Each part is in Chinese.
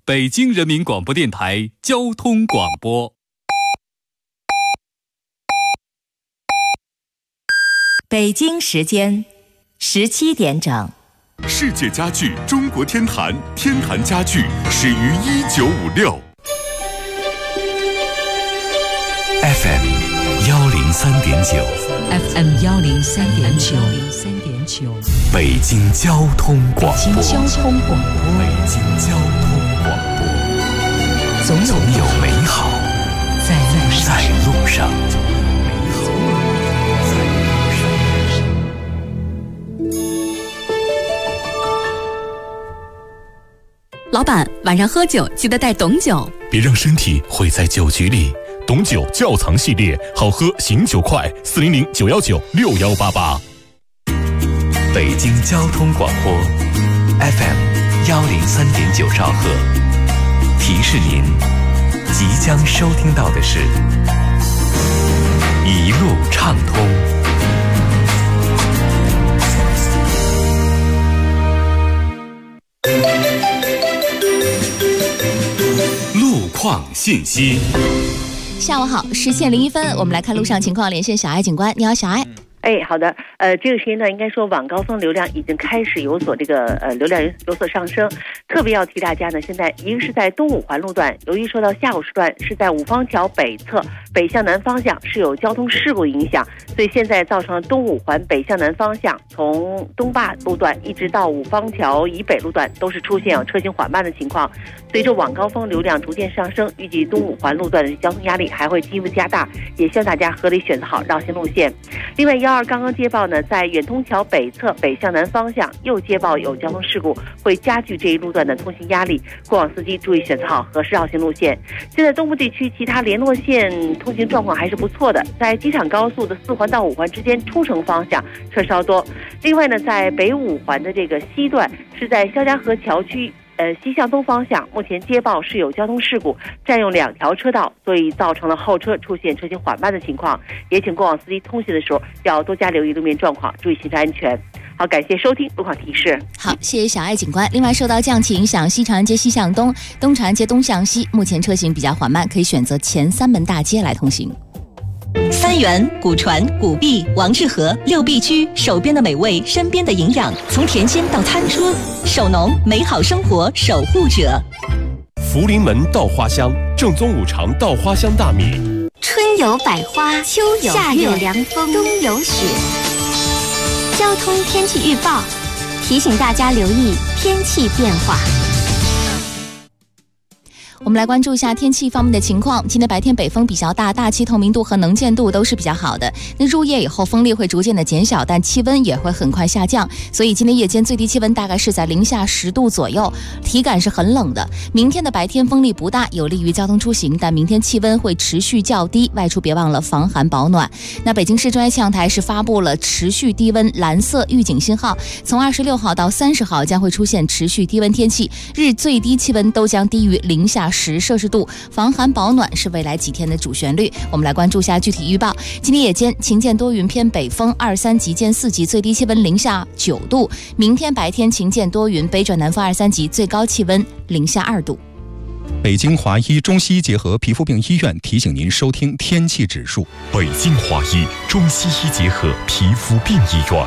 北京人民广播电台交通广播。 北京时间17点整。 世界家具中国天坛，天坛家具始于1956。 FM 103.9 FM 103.9 北京交通广播。 北京交通广播。 北京交通广播。总有美好在路上。 老板，晚上喝酒记得带董酒， 别让身体毁在酒局里。董酒窖藏系列，好喝醒酒快，400-919-6188。 北京交通广播 FM 103.9兆赫，提示您即将收听到的是一路畅通。 路况信息。 下午好，10:01，我们来看路上情况，连线小艾警官。你好，小艾。 好的，这个时间段应该说晚高峰流量已经开始有所流量有所上升，特别要提大家呢，现在一个是在东五环路段，由于受到下午时段是在五方桥北侧北向南方向是有交通事故影响，所以现在造成了东五环北向南方向从东坝路段一直到五方桥以北路段都是出现有车行缓慢的情况。随着晚高峰流量逐渐上升，预计东五环路段的交通压力还会进一步加大，也希望大家合理选择好绕行路线。另外12刚刚接报呢，在远通桥北侧北向南方向又接报有交通事故，会加剧这一路段的通行压力，过往司机注意选择好合适绕行路线。现在东部地区其他联络线通行状况还是不错的，在机场高速的4环到5环之间出城方向车稍多。另外呢，在北5环的这个西段是在肖家河桥区西向东方向，目前接报是有交通事故，占用2条车道，所以造成了后车出现车行缓慢的情况，也请过往司机通行的时候要多加留意路面状况，注意行车安全。好，感谢收听路况提示。 好，谢谢小艾警官。另外，受到降气影响，西长安街西向东、东长安街东向西目前车行比较缓慢，可以选择前3门大街来通行。 三元、古传、古碧、王致和6必居，手边的美味，身边的营养，从甜心到餐桌，手农美好生活守护者。 福临门稻花香，正宗5常稻花香大米。 春有百花，秋有夏有凉风，冬有雪。交通天气预报提醒大家留意天气变化。 我们来关注一下天气方面的情况。今天白天北风比较大，大气透明度和能见度都是比较好的。那入夜以后风力会逐渐的减小，但气温也会很快下降，所以今天夜间最低气温大概是在零下10度左右，体感是很冷的。明天的白天风力不大，有利于交通出行，但明天气温会持续较低，外出别忘了防寒保暖。那北京市中央气象台是发布了持续低温蓝色预警信号，从26号到30号将会出现持续低温天气，日最低气温都将低于零下10摄氏度，防寒保暖是未来几天的主旋律。我们来关注一下具体预报。今天夜间晴间多云偏北风2、3级见4级，最低气温零下9度。明天白天晴间多云，北转南风2、3级，最高气温零下2度。 北京华医中西医结合皮肤病医院提醒您收听天气指数。 北京华医中西医结合皮肤病医院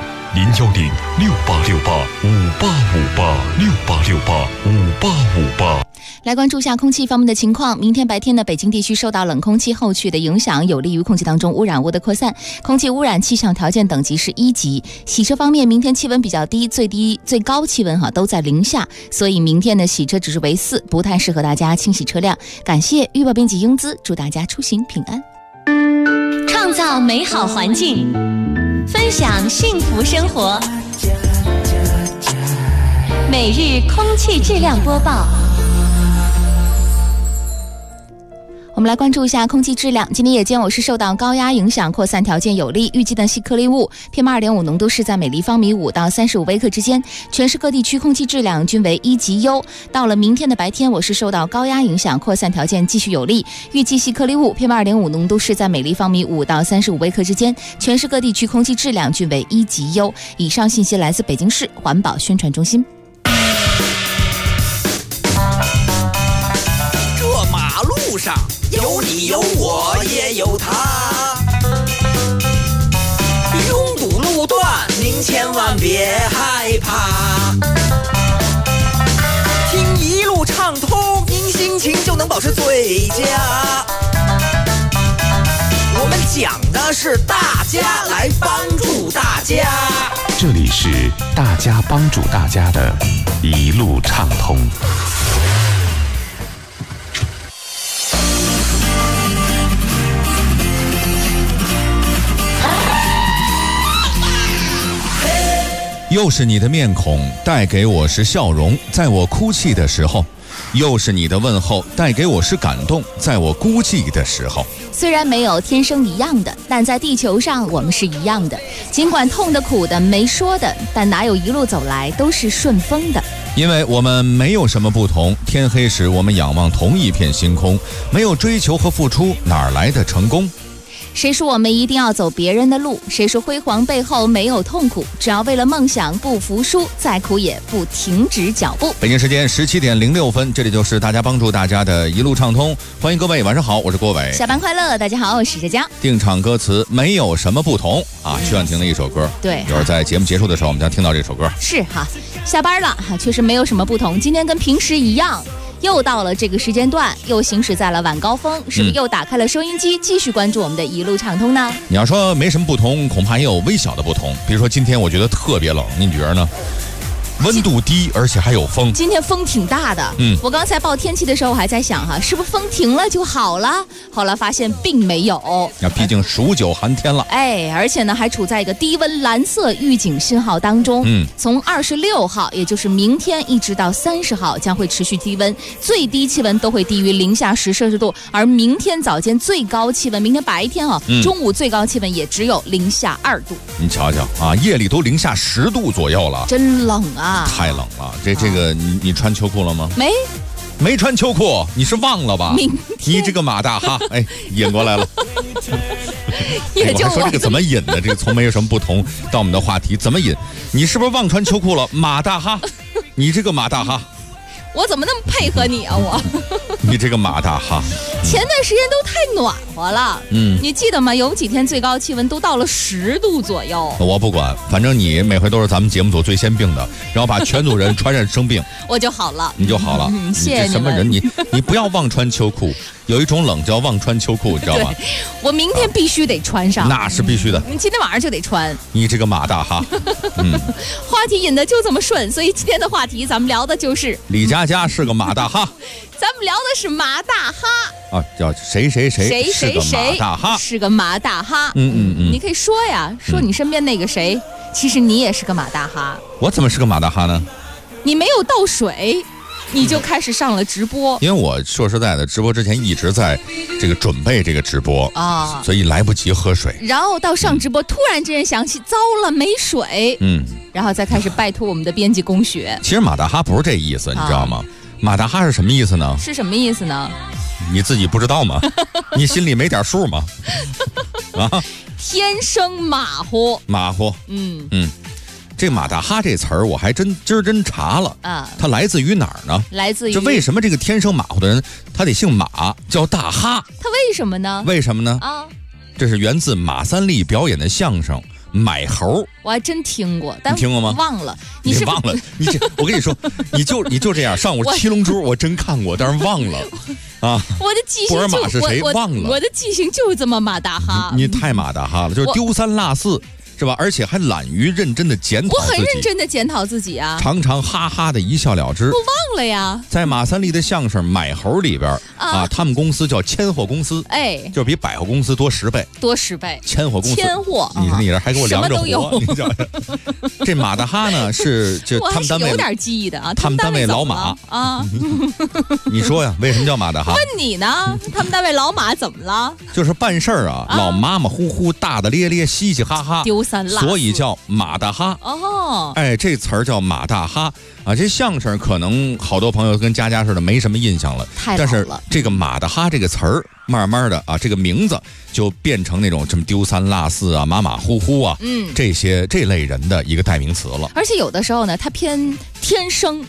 ，010-6868-5858，6868-5858。 来关注一下空气方面的情况。明天白天呢，北京地区受到冷空气后续的影响，有利于空气当中污染物的扩散，空气污染气象条件等级是1级。洗车方面，明天气温比较低，最高气温都在零下，所以明天的洗车指数为4，不太适合大家清洗车辆。感谢预报编辑英姿，祝大家出行平安。 创造美好环境，分享幸福生活。每日空气质量播报。 我们来关注一下空气质量。今天夜间我是受到高压影响，扩散条件有利，预计的细颗粒物 PM2.5 浓度是在每立方米5到35微克之间，全市各地区空气质量均为1级优。到了明天的白天，我是受到高压影响，扩散条件继续有利，预计细颗粒物 PM2.5 浓度是在每立方米5到35微克之间，全市各地区空气质量均为1级优。以上信息来自北京市环保宣传中心。 上有你有我也有他，拥堵路段您千万别害怕，听一路畅通，您心情就能保持最佳。我们讲的是大家来帮助大家， 这里是大家帮助大家的一路畅通。 又是你的面孔带给我是笑容，在我哭泣的时候；又是你的问候带给我是感动，在我孤寂的时候。 虽然没有天生一样的，但在地球上我们是一样的。尽管痛的、苦的、没说的，但哪有一路走来都是顺风的。 因为我们没有什么不同，天黑时我们仰望同一片星空，没有追求和付出，哪来的成功？ 谁说我们一定要走别人的路？谁说辉煌背后没有痛苦？只要为了梦想不服输，再苦也不停止脚步。 北京时间17点06分，这里就是大家帮助大家的一路畅通。欢迎各位，晚上好，我是郭伟。 下班快乐，大家好，我是浙江。 定场歌词没有什么不同啊，曲婉婷的一首歌。 对， 一会儿在节目结束的时候，我们将听到这首歌。 是哈，下班了哈，确实没有什么不同，今天跟平时一样。又到了这个时间段，又行驶在了晚高峰，是不是又打开了收音机，继续关注我们的一路畅通呢？ 你要说没什么不同，恐怕也有微小的不同。比如说今天我觉得特别冷，你觉得呢？温度低，而且还有风。 今天风挺大的。我刚才报天气的时候，我还在想哈，是不是风停了就好了？后来发现并没有。 那毕竟数9寒天了。 而且呢，还处在一个低温蓝色预警信号当中。从26号，也就是明天一直到30号，将会持续低温，最低气温都会低于零下10摄氏度。而明天早间最高气温，明天白天中午最高气温也只有零下2度。 你瞧瞧啊，夜里都零下10度左右了， 真冷啊！ 太冷了，这个你穿秋裤了吗？ 没穿秋裤，你是忘了吧？你这个马大哈，引过来了。 也就我还说这个怎么引的？这个从没有什么不同到我们的话题怎么引？你是不是忘穿秋裤了？马大哈，你这个马大哈。 我怎么那么配合你啊我？ 你这个马大哈！ 前段时间都太暖和了，你记得吗？有几天最高气温都到了10度左右。 我不管，反正你每回都是咱们节目组最先病的，然后把全组人传染生病， 我就好了， 你就好了。 谢谢你们。 什么人？你不要忘穿秋裤，有一种冷叫忘穿秋裤，你知道吗？ 我明天必须得穿上， 那是必须的。 你今天晚上就得穿。 你这个马大哈， 话题引的就这么顺，所以今天的话题咱们聊的就是李佳佳是个马大哈。 咱们聊的是马大哈啊，叫谁是个马大哈， 是个马大哈。你可以说呀，说你身边那个谁，其实你也是个马大哈。 我怎么是个马大哈呢？ 你没有倒水，你就开始上了直播。 因为我说实在的，直播之前一直在这个准备这个直播啊，所以来不及喝水。 然后到上直播，突然之间想起糟了没水，然后再开始拜托我们的编辑龚学。 其实马大哈不是这意思，你知道吗？马大哈是什么意思呢？ 是什么意思呢？ 你自己不知道吗？你心里没点数吗？啊， 天生马虎。 这马大哈这词儿我还真查了啊，它来自于哪儿呢？ 来自于这为什么这个天生马虎的人他得姓马叫大哈？ 他为什么呢？ 为什么呢？啊，这是源自马三立表演的相声。买猴， 我还真听过，但你听过吗？ 忘了， 你忘了？我跟你说，你就这样。上午七龙珠我真看过，但是忘了啊。 我的记性布尔玛是谁？忘了。 我的记性就是这么马大哈。 你太马大哈了，就是丢三落四。是吧？而且还懒于认真的检讨自己。 我很认真的检讨自己啊， 常常哈哈的一笑了之。 我忘了呀。在马三立的相声《买猴》里边啊，他们公司叫千货公司，就是比百货公司多10倍。千货公司， 千货， 你这还给我量着活，你知道？这马大哈呢就他们单位有点记忆的啊， 他们单位老马啊。 你说呀，为什么叫马大哈？ 问你呢？他们单位老马怎么了？ 就是办事儿啊，老马马虎虎，大大咧咧，嘻嘻哈哈。所以叫马大哈哦， 这词儿叫马大哈啊。这相声可能好多朋友跟佳佳似的没什么印象了，但是这个马大哈这个词儿，慢慢的啊，这个名字就变成那种什么丢三落四啊、马马虎虎啊，这类人的一个代名词了。 而且有的时候呢，它偏天生。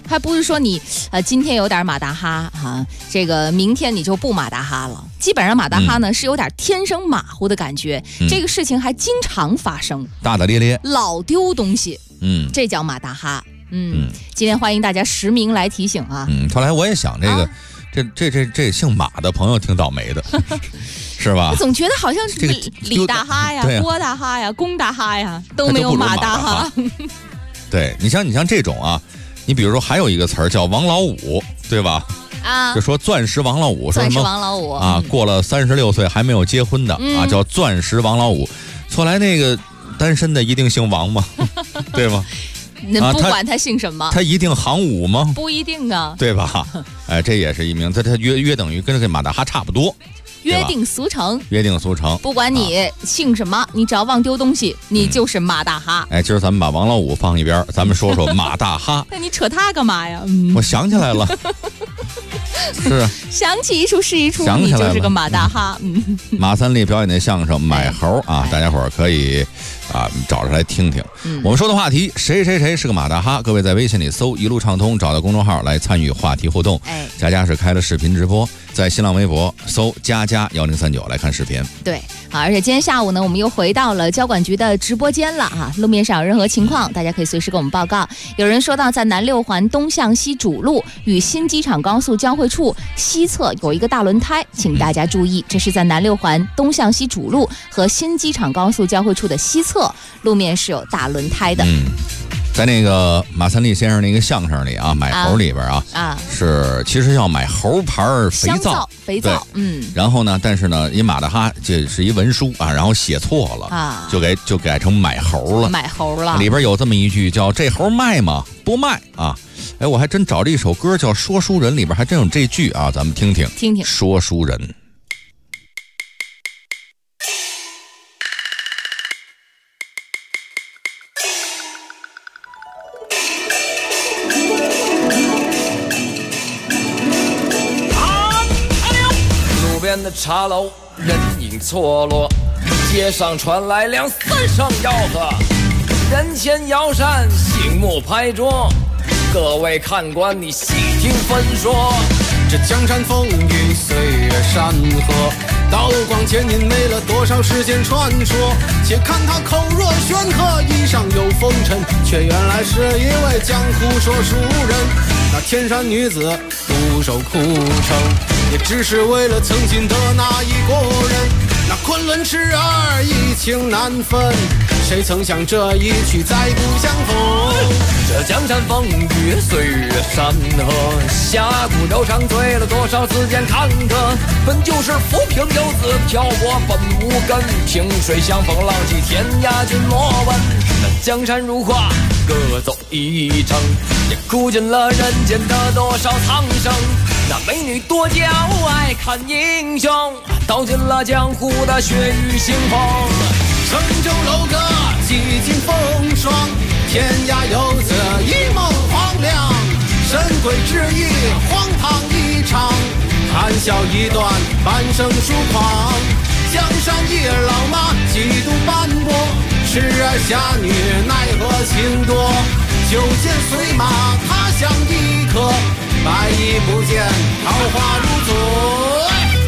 还不是说你今天有点马大哈哈，这个明天你就不马大哈了。基本上马大哈呢是有点天生马虎的感觉，这个事情还经常发生， 大大咧咧， 老丢东西，这叫马大哈。今天欢迎大家实名来提醒啊。 后来我也想这个。这姓马的朋友挺倒霉的，是吧？ 总觉得好像是李大哈呀、郭大哈呀、龚大哈呀都没有马大哈。 对，你像这种啊，你比如说还有一个词儿叫王老五，对吧？ 啊， 就说钻石王老五， 钻石王老五啊，过了36岁还没有结婚的啊，叫钻石王老五。后来那个单身的一定姓王吗？对吗？ 那不管他姓什么， 他一定行武吗？ 不一定啊， 对吧？哎，这也是一名，他约等于跟这个马大哈差不多， 约定俗成。 约定俗成， 不管你姓什么，你只要忘丢东西，你就是马大哈。 哎，今儿咱们把王老五放一边，咱们说说马大哈。 那你扯他干嘛呀？ 我想起来了。是想起一出是一出，你就是个马大哈。 马三立表演的相声《买猴》啊，大家伙儿可以找着来听听。我们说的话题，谁是个马大哈？各位在微信里搜一路畅通，找到公众号来参与话题互动。佳佳是开了视频直播，在新浪微博搜佳佳1039来看视频。 对，好，而且今天下午呢，我们又回到了交管局的直播间了啊。路面上有任何情况，大家可以随时跟我们报告。有人说到，在南6环东向西主路与新机场高速交汇处西侧有一个大轮胎，请大家注意，这是在南6环东向西主路和新机场高速交汇处的西侧，路面是有大轮胎的。 在那个马三立先生那个相声里啊，买猴里边是其实要买猴牌肥皂，然后呢，但是呢，一马大哈这是一文书啊，然后写错了啊，就改成买猴了，里边有这么一句叫这猴卖吗？不卖啊。哎，我还真找了一首歌叫《说书人》，里边还真有这句啊，咱们听听说书人。 路边的茶楼人影错落，街上传来两三声吆喝，人前摇扇，醒目拍桌，各位看官你细听分说。 这江山风雨岁月山河，刀光剑影没了多少时间传说。且看他口若悬河，衣上有风尘，却原来是一位江湖说书人。那天山女子独守枯城，也只是为了曾经的那一国人。那昆仑痴儿一情难分，谁曾想这一去再不相逢。 这江山风雨岁月山河，侠骨柔肠醉了多少字间坎坷。本就是浮萍游子漂泊本无根，萍水相逢浪迹天涯君莫问。那江山如画各走一程，也哭尽了人间的多少苍生。那美女多娇爱看英雄，道尽了江湖的血雨腥风。 城中楼阁几经风霜，天涯游子一梦黄粱。神鬼之意荒唐一场，谈笑一段半生疏狂。江山一老马几度斑驳，痴儿侠女奈何情多。酒剑随马他乡一刻，百亿不见桃花如昨。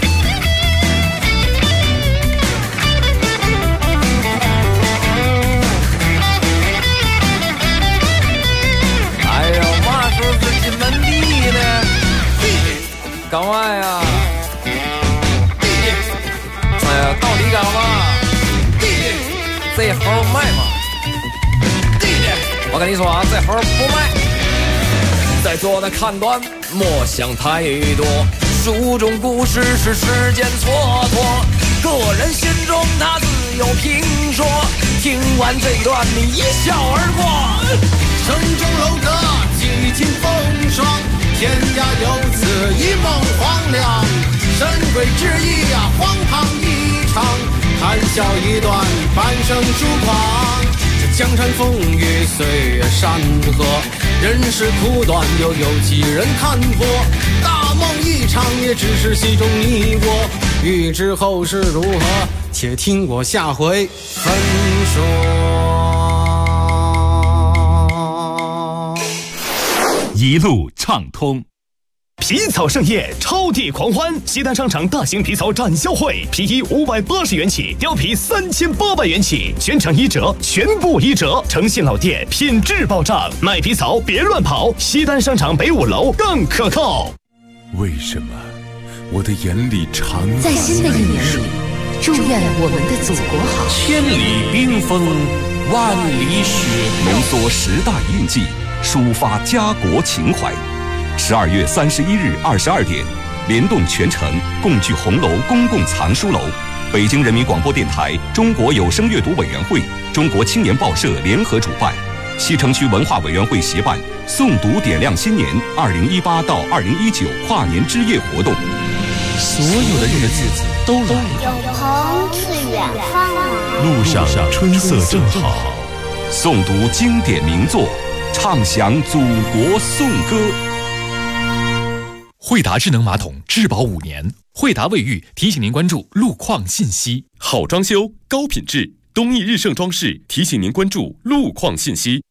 哎呦，嘛时候是进门地呢？干嘛呀？哎呀，到底干嘛？这猴卖吗？我跟你说啊，这猴不卖。在座的看官莫想太多，书中故事是时间蹉跎，个人心中他自有评说。听完这段你一笑而过。 城中楼阁几经风霜，天涯游子一梦黄粱。神鬼之意啊，荒唐一场，谈笑一段半生疏狂。这江山风雨岁月山河，人世苦短又有几人看破。大梦一场也只是戏中你我，欲知后事如何，且听我下回分说。 一路畅通。 皮草盛宴，超地狂欢！西单商场大型皮草展销会，皮衣580元起，貂皮3800元起，全场1折，全部1折。诚信老店，品质保障，卖皮草别乱跑。西单商场北5楼更可靠。 为什么我的眼里常在新的一年里，祝愿我们的祖国好。 千里冰封，万里雪浓缩10大印记，抒发家国情怀。12月31日22点，联动全城共聚红楼公共藏书楼，北京人民广播电台、中国有声阅读委员会、中国青年报社联合主办，西城区文化委员会协办诵读点亮新年2018到2019跨年之夜活动。 所有的日子都来了， 有朋自远方来， 路上春色正好。 诵读经典名作，唱响祖国颂歌。 惠达智能马桶质保5年，惠达卫浴提醒您关注路况信息。 好装修，高品质，东义日盛装饰提醒您关注路况信息。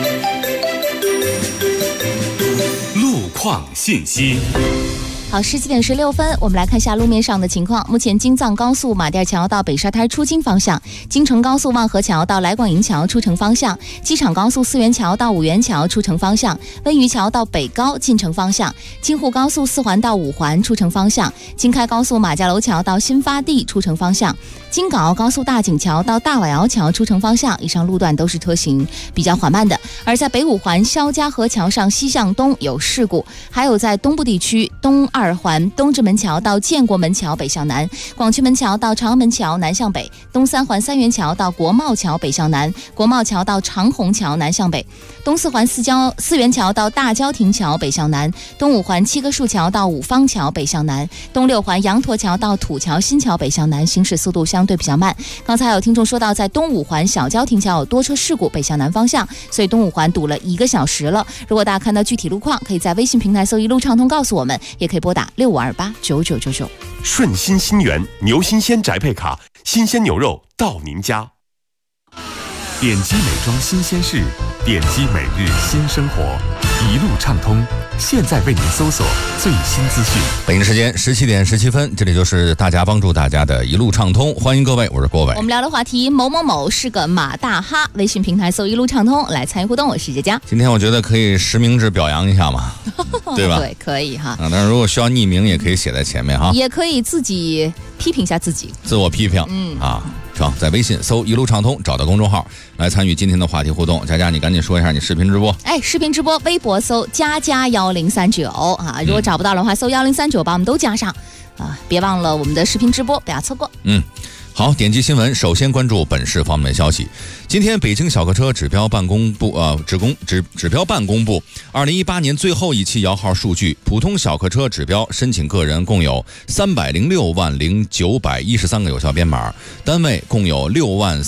路况信息。 好，17点16分，我们来看一下路面上的情况。目前京藏高速马甸桥到北沙滩出京方向，京承高速望河桥到来广营桥出城方向，机场高速四元桥到五元桥出城方向，温榆桥到北高进城方向，京沪高速4环到5环出城方向，京开高速马家楼桥到新发地出城方向，京港澳高速大井桥到大瓦窑桥出城方向，以上路段都是车行比较缓慢的。而在北5环肖家河桥上西向东有事故，还有在东部地区东2环东直门桥到建国门桥北向南，广渠门桥到长安门桥南向北，东3环三元桥到国贸桥北向南，国贸桥到长虹桥南向北，东4环四元桥到大郊亭桥北向南，东5环七棵树桥到五方桥北向南，东6环羊驼桥到土桥新桥北向南，行驶速度相对比较慢。刚才有听众说到，在东5环小郊亭桥有多车事故北向南方向，所以东5环堵了1个小时了。如果大家看到具体路况，可以在微信平台搜一路畅通告诉我们，也可以拨打65289999。 顺心新源牛新鲜宅配卡，新鲜牛肉到您家。点击美妆新鲜事，点击每日新生活，一路畅通。现在为您搜索最新资讯。 北京时间17点17分，这里就是大家帮助大家的一路畅通，欢迎各位，我是郭伟。 我们聊的话题，某某某是个马大哈，微信平台搜一路畅通来参与互动，我是佳佳。 今天我觉得可以实名制表扬一下嘛，对吧？ 对，可以哈。 但是如果需要匿名，也可以写在前面哈， 也可以自己批评一下自己， 自我批评。在微信搜一路畅通，找到公众号来参与今天的话题互动。佳佳，你赶紧说一下你视频直播。 视频直播，微博搜佳佳1039啊，如果找不到的话，搜1039，把我们都加上啊，别忘了我们的视频直播，不要错过。 好，点击新闻，首先关注本市方面的消息。今天，北京小客车指标办公部指标办公布2018年最后一期摇号数据，普通小客车指标申请个人共有306万0913个有效编码，单位共有6万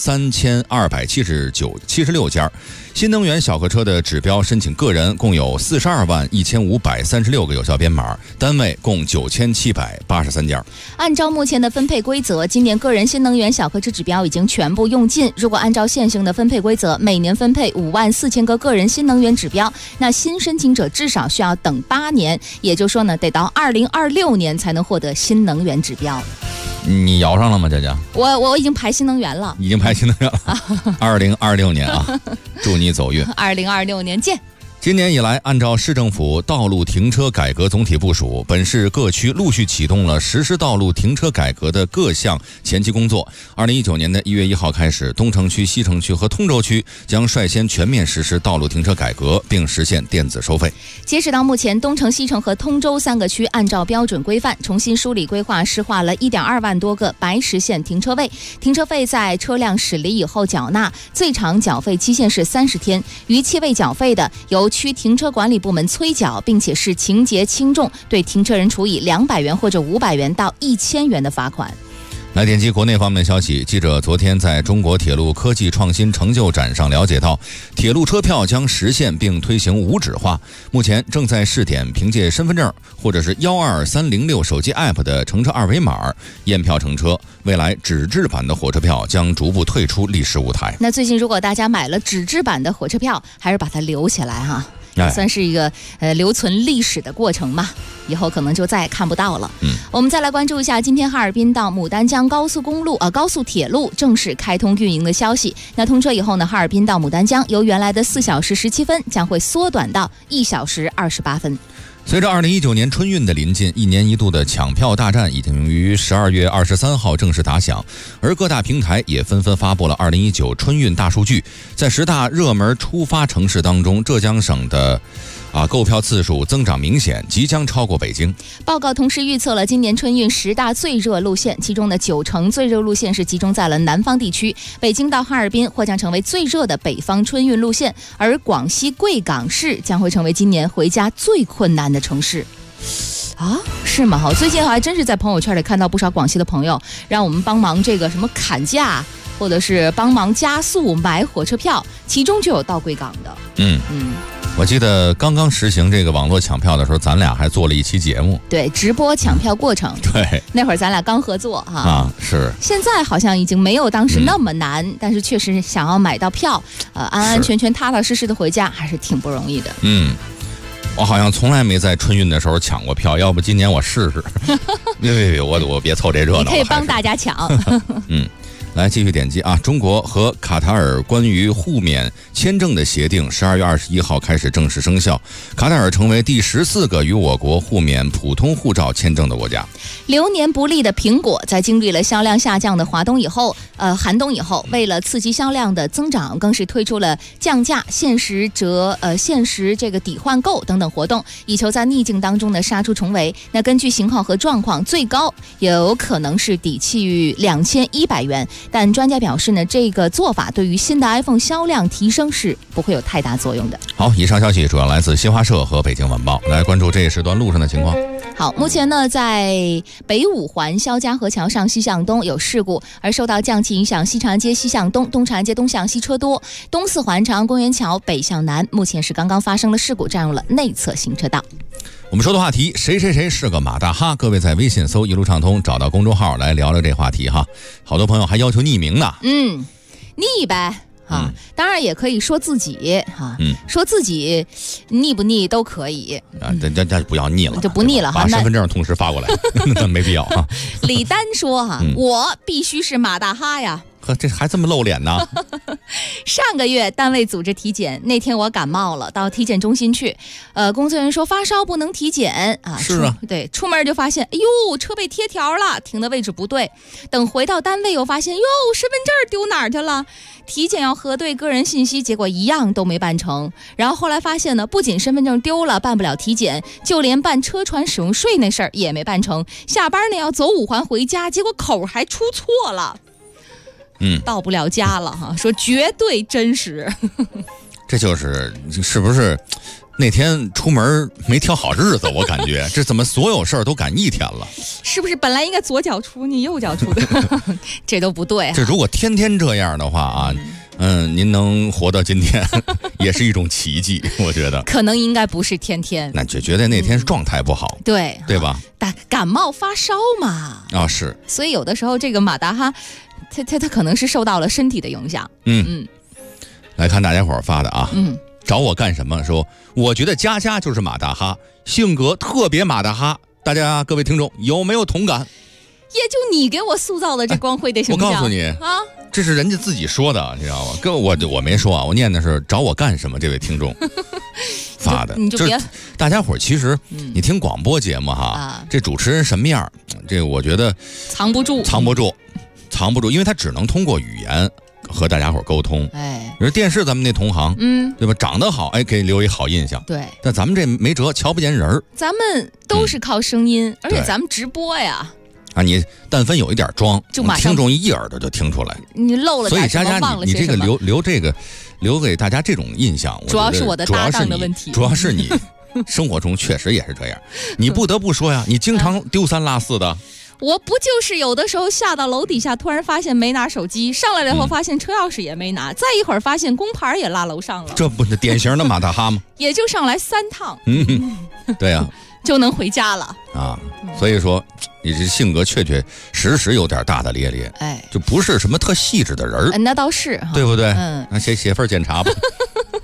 3276家。新能源小客车的指标申请个人共有42万1536个有效编码，单位共9783家。 按照目前的分配规则，今年个人新能源小客车指标已经全部用尽。如果按照现行的分配规则，每年分配5万4000个个人新能源指标，那新申请者至少需要等8年，也就是说呢，得到2026年才能获得新能源指标。 你摇上了吗，佳佳？ 我已经排新能源了， 已经排新能源了。2026年啊，祝你走运。 2026年见。 今年以来，按照市政府道路停车改革总体部署，本市各区陆续启动了实施道路停车改革的各项前期工作。2019年的1月1号开始，东城区、西城区和通州区将率先全面实施道路停车改革，并实现电子收费。 截止到目前，东城、西城和通州3个区按照标准规范重新梳理规划，施划了1.2万多个白实线停车位。停车费在车辆驶离以后缴纳，最长缴费期限是30天，逾期未缴费的由区停车管理部门催缴，并且是情节轻重，对停车人处以200元或者500元到1000元的罚款。 来点击国内方面的消息，记者昨天在中国铁路科技创新成就展上了解到，铁路车票将实现并推行无纸化，目前正在试点凭借身份证或者是12306手机 App 的乘车二维码验票乘车，未来纸质版的火车票将逐步退出历史舞台。 那最近如果大家买了纸质版的火车票，还是把它留起来哈。 也算是一个留存历史的过程嘛，以后可能就再也看不到了。我们再来关注一下今天哈尔滨到牡丹江高速铁路正式开通运营的消息。那通车以后呢，哈尔滨到牡丹江由原来的4小时17分将会缩短到1小时28分。 随着2019年春运的临近，一年一度的抢票大战已经于12月23号正式打响，而各大平台也纷纷发布了2019春运大数据。在10大热门出发城市当中，浙江省的购票次数增长明显，即将超过北京。 报告同时预测了今年春运10大最热路线，其中的9成最热路线是集中在了南方地区，北京到哈尔滨或将成为最热的北方春运路线，而广西贵港市将会成为今年回家最困难的城市。是吗？最近还真是在朋友圈里看到不少广西的朋友让我们帮忙这个什么砍价，或者是帮忙加速买火车票，其中就有到贵港的。 我记得刚刚实行这个网络抢票的时候，咱俩还做了一期节目， 对，直播抢票过程。 对， 那会儿咱俩刚合作是。 现在好像已经没有当时那么难，但是确实想要买到票，安安全全、踏踏实实的回家，还是挺不容易的。 我好像从来没在春运的时候抢过票，要不今年我试试。别，我别凑这热闹。 你可以帮大家抢。 来继续点击中国和卡塔尔关于互免签证的协定12月21号开始正式生效，卡塔尔成为第14个与我国互免普通护照签证的国家。 流年不利的苹果在经历了销量下降的寒冬以后，为了刺激销量的增长，更是推出了降价、限时这个抵换购等等活动，以求在逆境当中呢杀出重围。那根据型号和状况，最高也有可能是抵契于2100元。但专家表示呢，这个做法对于新的 iPhone 销量提升是不会有太大作用的。 好，以上消息主要来自新华社和北京晚报。来关注这一时段路上的情况。 好，目前呢，在北五环肖家河桥上西向东有事故，而受到降气影响，西长安街西向东、东长安街东向西车多，东四环长安公园桥北向南目前是刚刚发生了事故，占用了内侧行车道。 我们说的话题，谁是个马大哈？各位在微信搜一路畅通，找到公众号来聊聊这话题哈。好多朋友还要求匿名呢。 腻呗。当然也可以说自己说自己腻不腻都可以这不要腻了， 就不腻了把身份证同时发过来那没必要李丹说我必须是马大哈呀。 这还这么露脸呢？ 上个月单位组织体检，那天我感冒了，到体检中心去，工作人员说发烧不能体检是啊， 对，出门就发现，哎呦，车被贴条了，停的位置不对。等回到单位又发现，哟，身份证丢哪儿去了？体检要核对个人信息，结果一样都没办成。然后后来发现呢，不仅身份证丢了，办不了体检，就连办车船使用税那事儿也没办成。下班呢要走5环回家，结果口还出错了。到不了家了说绝对真实。 这是不是那天出门没挑好日子？我感觉这怎么所有事儿都赶一天了？ 是不是本来应该左脚出，你右脚出的？这都不对。 这如果天天这样的话您能活到今天也是一种奇迹，我觉得。可能应该不是天天，那就觉得那天是状态不好，对吧？感冒发烧嘛。是。所以有的时候这个马达哈，他可能是受到了身体的影响。来看大家伙发的找我干什么？说我觉得佳佳就是马大哈，性格特别马大哈。大家各位听众有没有同感？也就你给我塑造的这光辉的形象。我告诉你这是人家自己说的，你知道吗？我没说我念的是找我干什么？这位听众发的，你就别大家伙其实你听广播节目这主持人什么样，这个我觉得藏不住，因为他只能通过语言和大家伙沟通。比如电视咱们那同行对吧，长得好给留一好印象。对，但咱们这没辙，瞧不见人。咱们都是靠声音，而且咱们直播呀。你但凡有一点装，就马上听众一耳朵就听出来。你漏了点什么，所以佳佳，你这个留给大家这种印象，主要是我的搭档的问题，主要是你生活中确实也是这样。你不得不说呀，你经常丢三落四的。我不就是有的时候下到楼底下，突然发现没拿手机，上来了以后发现车钥匙也没拿，再一会儿发现工牌也落楼上了。这不是典型的马大哈吗？也就上来3趟。对呀。就能回家了所以说你这性格确实有点大大咧咧，就不是什么特细致的人。那倒是，对不对？那写份检查吧。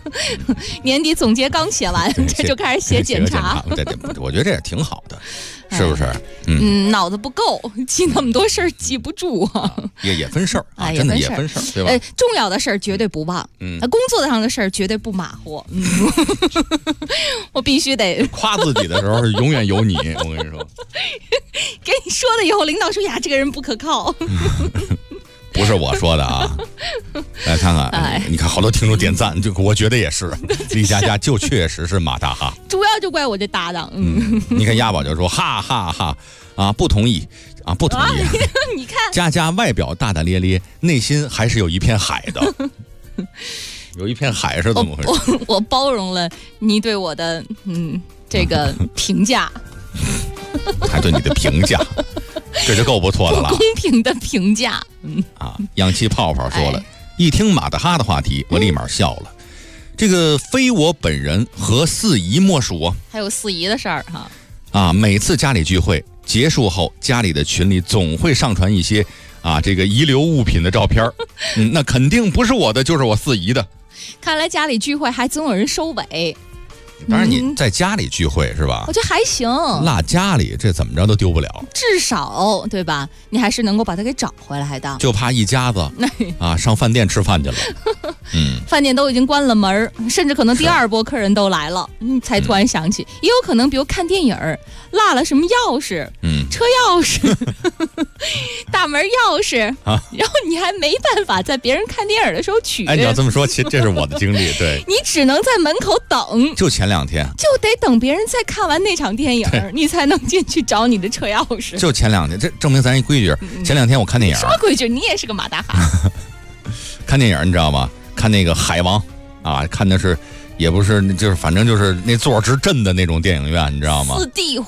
年底总结刚写完，这就开始写检查。 我觉得这也挺好的，是不是？ 脑子不够，记那么多事儿记不住啊。 也分事儿啊，真的也分事儿，对吧？ 重要的事儿绝对不忘，工作上的事儿绝对不马虎。我必须得夸自己的时候永远有你，我跟你说。 给你说了以后，领导说呀，这个人不可靠。 不是我说的啊，来看看，你看好多听众点赞，就我觉得也是，李佳佳就确实是马大哈， 主要就怪我这搭档。 你看鸭宝就说哈哈哈啊，不同意啊，不同意。 你看佳佳外表大大咧咧，内心还是有一片海的。有一片海是怎么回事？ 我包容了你对我的这个评价。 还对你的评价，这就够不错的了。 公平的评价， 氧气泡泡说了，一听马大哈的话题，我立马笑了。这个非我本人和四姨莫属啊， 还有四姨的事儿哈。 每次家里聚会结束后，家里的群里总会上传一些这个遗留物品的照片那肯定不是我的，就是我四姨的。 看来家里聚会还总有人收尾。 当然你在家里聚会是吧？ 我觉得还行， 落家里这怎么着都丢不了， 至少对吧？你还是能够把它给找回来的。 就怕一家子上饭店吃饭去了， 饭店都已经关了门，甚至可能第二波客人都来了，才突然想起，也有可能比如看电影落了什么钥匙，车钥匙大门钥匙然后你还没办法在别人看电影的时候取。 你要这么说，其实这是我的经历。对， 你只能在门口等， 就前2天就得等别人再看完那场电影，你才能进去找你的车钥匙。 就前2天，这证明咱一规矩。前2天我看电影， 什么规矩？你也是个马大哈。 看电影你知道吗？看那个海王看的是。也不是，就是反正就是那座直震的那种电影院，你知道吗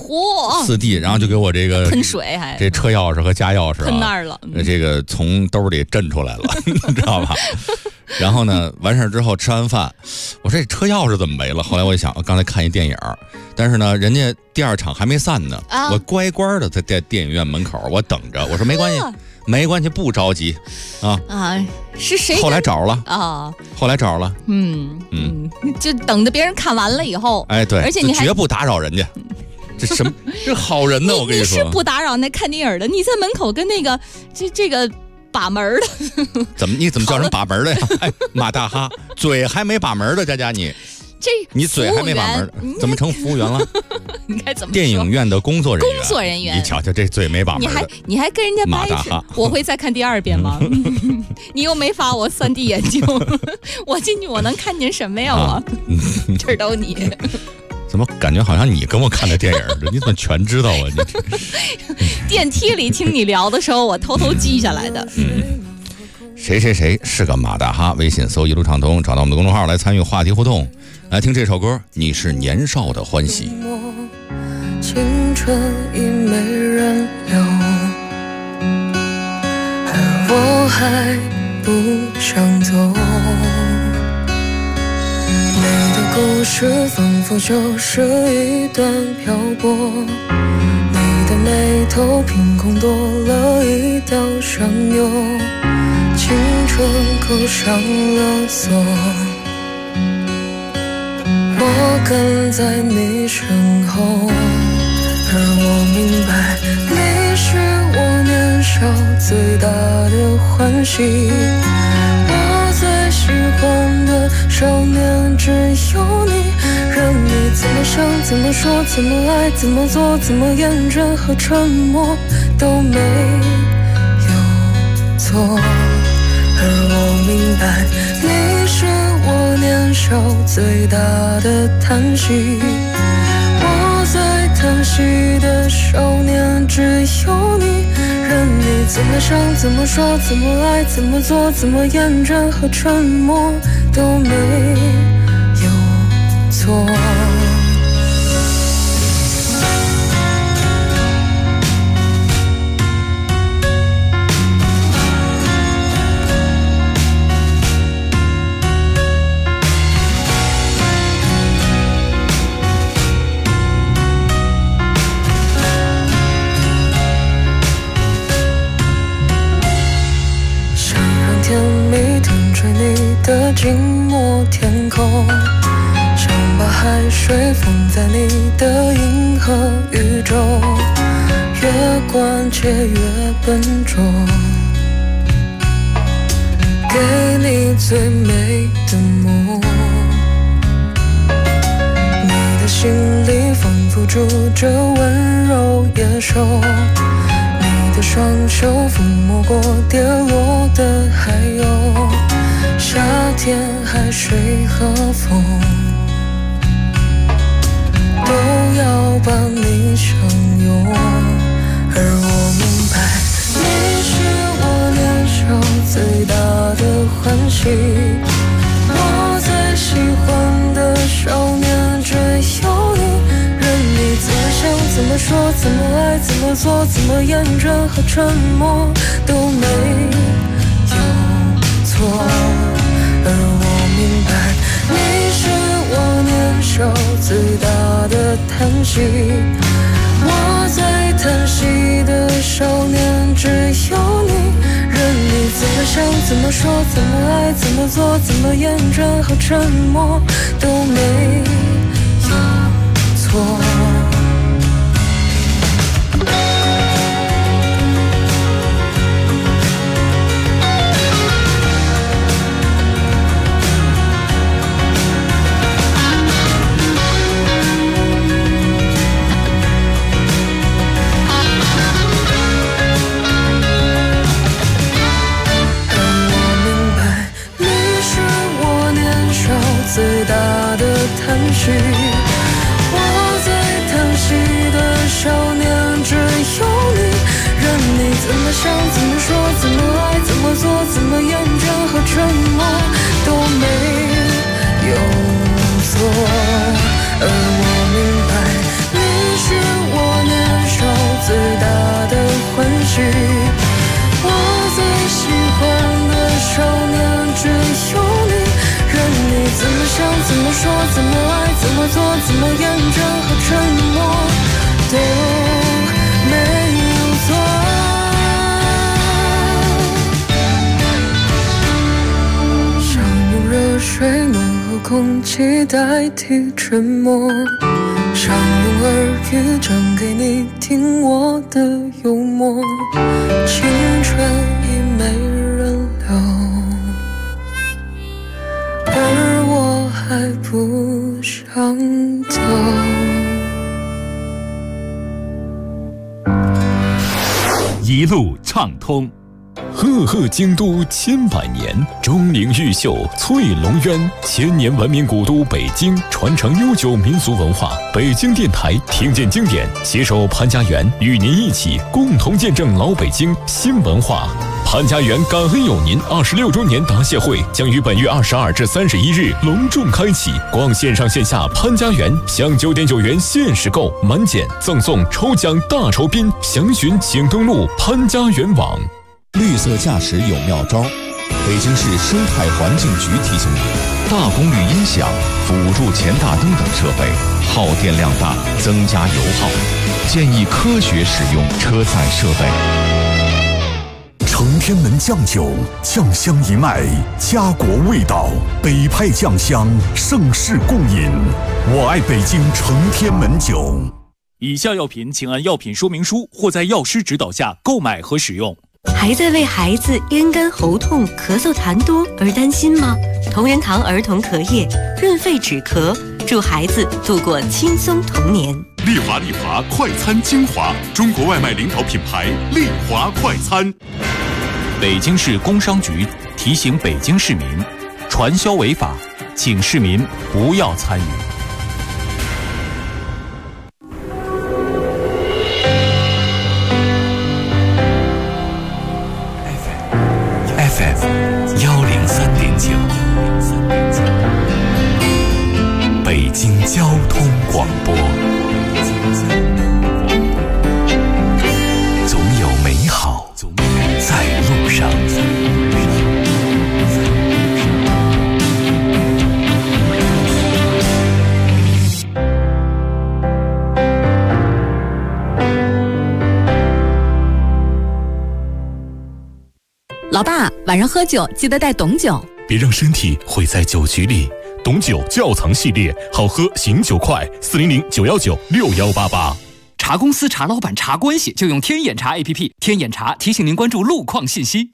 ？4D，然后就给我这个喷水，还这车钥匙和家钥匙喷那儿了， 这个从兜里震出来了，你知道吧？然后呢，完事之后吃完饭，我说这车钥匙怎么没了？后来我一想，刚才看一电影，但是呢，人家第2场还没散呢，我乖乖的在电影院门口我等着，我说没关系。没关系，不着急， 是谁？ 后来找了后来找了， 就等着别人看完了以后， 对， 而且你还绝不打扰人家，这什么？这好人呢？我跟你说， 你是不打扰那看电影的，你在门口跟那个这个把门的， 你怎么叫人把门的呀？马大哈，嘴还没把门的，佳佳你。你嘴还没把门，怎么成服务员了？ 你该怎么说？ 电影院的工作人员，你瞧瞧这嘴没把门的， 你还跟人家掰扯，我会再看第2遍吗？你又没发我3D 眼镜，我进去我能看见什么呀？我这都你。 怎么感觉好像你跟我看的电影似的？你怎么全知道啊？你电梯里听你聊的时候，我偷偷记下来的。 谁是个马大哈？微信搜一路畅通，找到我们的公众号来参与话题互动，来听这首歌。你是年少的欢喜。 青春已没人留，而我还不想走。你的故事仿佛就是一段漂泊，你的眉头凭空多了一道伤忧。青春扣上了锁，我跟在你身后，而我明白你是我年少最大的欢喜。我最喜欢的少年只有你，任你怎么想怎么说怎么爱怎么做怎么厌倦和沉默都没有错。而我明白你是我年少最大的叹息，我最叹息的少年只有你，任你怎么想怎么说怎么爱怎么做怎么厌倦和沉默都没有错。寂寞天空， 在你的银河宇宙，越关切越笨拙，给你最美的梦。你的心里仿佛住着温柔野兽，你的双手抚摸过跌落的海鸥，夏天海水和风都要把你相拥。而我明白，你是我年少最大的欢喜，我最喜欢的少年只有你，任你怎么想怎么说怎么爱怎么做怎么厌倦和沉默都没有错。而我明白，你是我年少最大的叹息，我最叹息的少年只有你，任你怎么想怎么说怎么爱怎么做怎么厌倦和沉默都没有错。最大的叹息，我最叹息的少年只有你，任你怎么想怎么说怎么爱怎么做怎么厌倦和沉默都没有错。而我明白，你是我年少最大的欢喜，我最喜欢的少年只有你，你怎么想怎么说怎么爱怎么做怎么厌倦和沉默都没有错。想用热水暖和空气代替沉默，想用耳语讲给你听我的幽默，青春已没人留，而我还不想走。 一路畅通。 赫赫京都千百年，钟灵毓秀翠龙渊，千年文明古都北京，传承悠久民俗文化。北京电台听见经典，携手潘家园，与您一起共同见证老北京新文化。潘家园感恩有您26周年答谢会将于本月22至31日隆重开启，逛线上线下潘家园，享9.9元限时购，满减赠送抽奖大酬宾，详询请登录潘家园网。 绿色驾驶有妙招，北京市生态环境局提醒您：大功率音响、辅助前大灯等设备耗电量大，增加油耗，建议科学使用车载设备。 承天门酱酒，酱香一脉，家国味道，北派酱香，盛世共饮。我爱北京承天门酒。 以下药品请按药品说明书或在药师指导下购买和使用。 还在为孩子咽干喉痛、咳嗽痰多而担心吗？同仁堂儿童咳液润肺止咳，助孩子度过轻松童年。 丽华快餐精华，中国外卖领导品牌丽华快餐。 北京市工商局提醒北京市民，传销违法，请市民不要参与。 103.9，北京交通广播。总有美好在路上。 老爸，晚上喝酒记得带懂酒， 别让身体毁在酒局里。 董酒窖藏系列，好喝醒酒快，400-919-6188。 查公司、查老板、查关系，就用天眼查 APP。天眼查提醒您关注路况信息。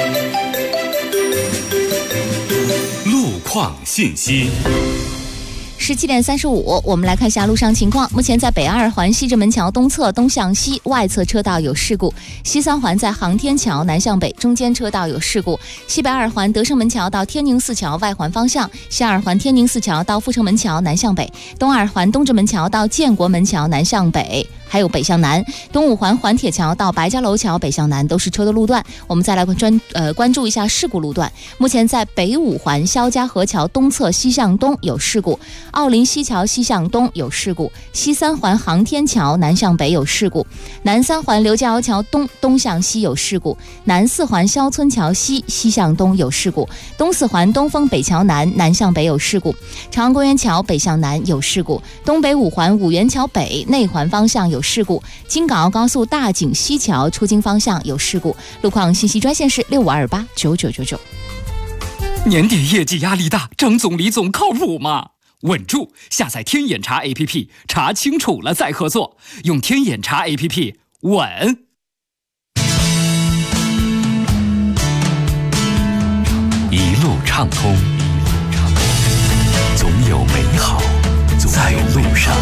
路况信息。 17点35，我们来看一下路上情况。目前在北2环西直门桥东侧东向西外侧车道有事故，西3环在航天桥南向北中间车道有事故，西北2环德胜门桥到天宁寺桥外环方向，西2环天宁寺桥到阜成门桥南向北，东2环东直门桥到建国门桥南向北，还有北向南，东5环环铁桥到白家楼桥北向南都是车的路段。我们再来关注一下事故路段。目前在北5环肖家河桥东侧西向东有事故，奥林西桥西向东有事故，西3环航天桥南向北有事故，南3环刘家窑桥东向西有事故，南4环肖村桥西向东有事故，东4环东风北桥南向北有事故，朝阳公园桥北向南有事故，东北5环五元桥北内环方向有事故，京港澳高速大井西桥出京方向有事故。路况信息专线是6528999999。 年底业绩压力大，张总李总靠谱吗？稳住！下载天眼查 APP， 查清楚了再合作。用天眼查 APP， 稳。 一路畅通，总有美好在路上。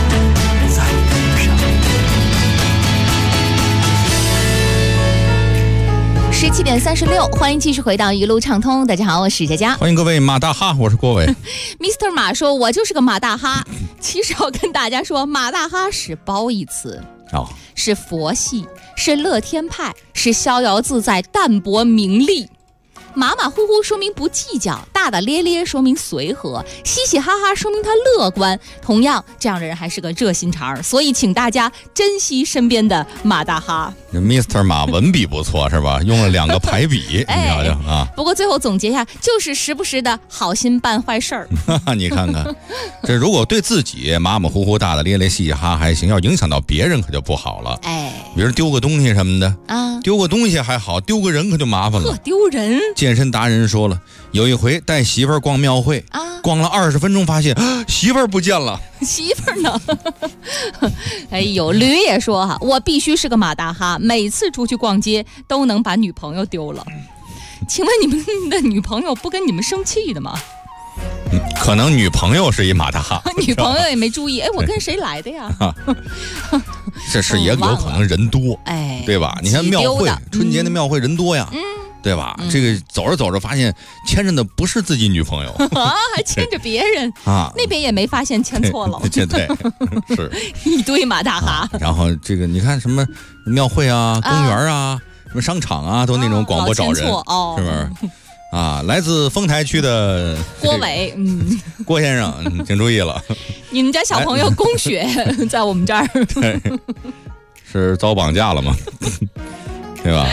17点36，欢迎继续回到一路畅通。大家好，我是佳佳。 欢迎各位马大哈，我是郭伟。 Mr. 马说：“我就是个马大哈。”其实要跟大家说，马大哈是褒义词，是佛系，是乐天派，是逍遥自在、淡泊名利。马马虎虎说明不计较，大大咧咧说明随和，嘻嘻哈哈说明他乐观。同样，这样的人还是个热心肠，所以请大家珍惜身边的马大哈。 Mr. 马文笔不错是吧？用了2个排比，你瞧瞧啊。 不过最后总结一下，就是时不时的好心办坏事儿。 你看看，这如果对自己马马虎虎、大大咧咧、嘻嘻哈哈还行，要影响到别人可就不好了。比如丢个东西什么的啊，丢个东西还好，丢个人可就麻烦了。 丢人！ 健身达人说了，有一回带媳妇儿逛庙会啊，逛了20分钟，发现媳妇儿不见了。 媳妇儿呢？哎呦，驴也说哈，我必须是个马大哈，每次出去逛街都能把女朋友丢了。请问你们的女朋友不跟你们生气的吗？ 可能女朋友是一马大哈， 女朋友也没注意，哎，我跟谁来的呀？ 这是也有可能人多， 哎， 对吧？你看庙会，春节的庙会人多呀，对吧？这个走着走着发现牵着的不是自己女朋友啊，还牵着别人啊，那边也没发现牵错了， 对，是一堆马大哈。 然后这个你看什么庙会啊、公园啊、什么商场啊，都那种广播找人，是不是？啊，来自丰台区的郭伟， 郭先生，请注意了， 你们家小朋友供血在我们这儿， 对，是遭绑架了吗？对吧？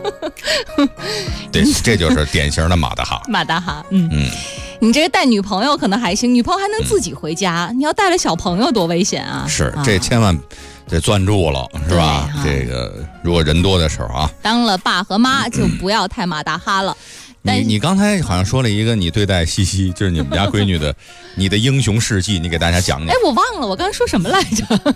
对，这就是典型的马大哈。 马大哈，你这个带女朋友可能还行，女朋友还能自己回家，你要带了小朋友多危险啊！ 是，这千万得攥住了，是吧？这个如果人多的时候啊， 当了爸和妈就不要太马大哈了。 你刚才好像说了一个你对待西西，就是你们家闺女的你的英雄事迹，你给大家讲讲。 哎，我忘了我刚才说什么来着。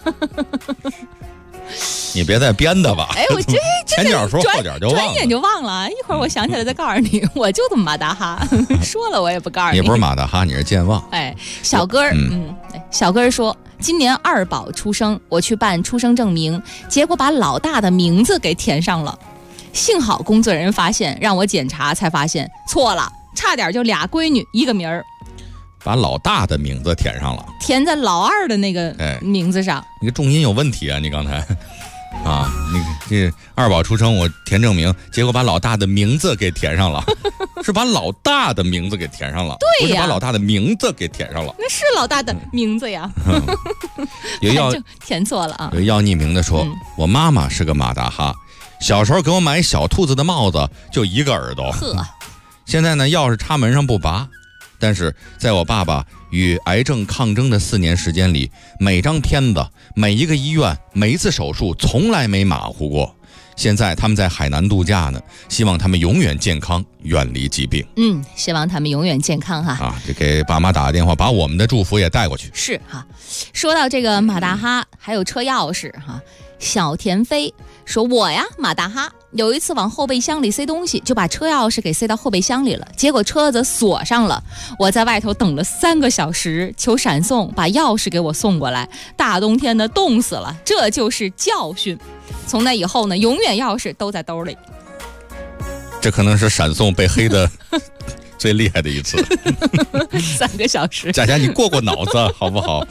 你别再编的吧！ 哎，我这前脚说后脚就忘了， 转眼就忘了。一会儿我想起来再告诉你，我就这么马大哈，说了我也不告诉你。 你不是马大哈，你是健忘。 哎，小哥儿，小哥儿说，今年2宝出生，我去办出生证明，结果把老大的名字给填上了。幸好工作人员发现，让我检查才发现错了，差点就俩闺女一个名儿。 把老大的名字填上了， 填在老二的那个名字上。 你个重音有问题啊！你刚才啊，你这2宝出生，我填证明，结果把老大的名字给填上了，是把老大的名字给填上了， 对呀， 不是把老大的名字给填上了， 那是老大的名字呀。 有要就填错了啊！ 有要匿名的说，我妈妈是个马大哈，小时候给我买小兔子的帽子就一个耳朵，现在呢钥匙插门上不拔。 但是在我爸爸与癌症抗争的4年时间里，每张片子、每一个医院、每一次手术从来没马虎过。现在他们在海南度假呢，希望他们永远健康，远离疾病。 希望他们永远健康哈。 就给爸妈打个电话，把我们的祝福也带过去。 是哈。说到这个马大哈，还有车钥匙哈。小田飞说：“我呀，马大哈，有一次往后备箱里塞东西，就把车钥匙给塞到后备箱里了，结果车子锁上了。我在外头等了3个小时，求闪送把钥匙给我送过来。大冬天的，冻死了，这就是教训。从那以后呢，永远钥匙都在兜里。” 这可能是闪送被黑的最厉害的一次。 3个小时， 佳佳，你过脑子好不好？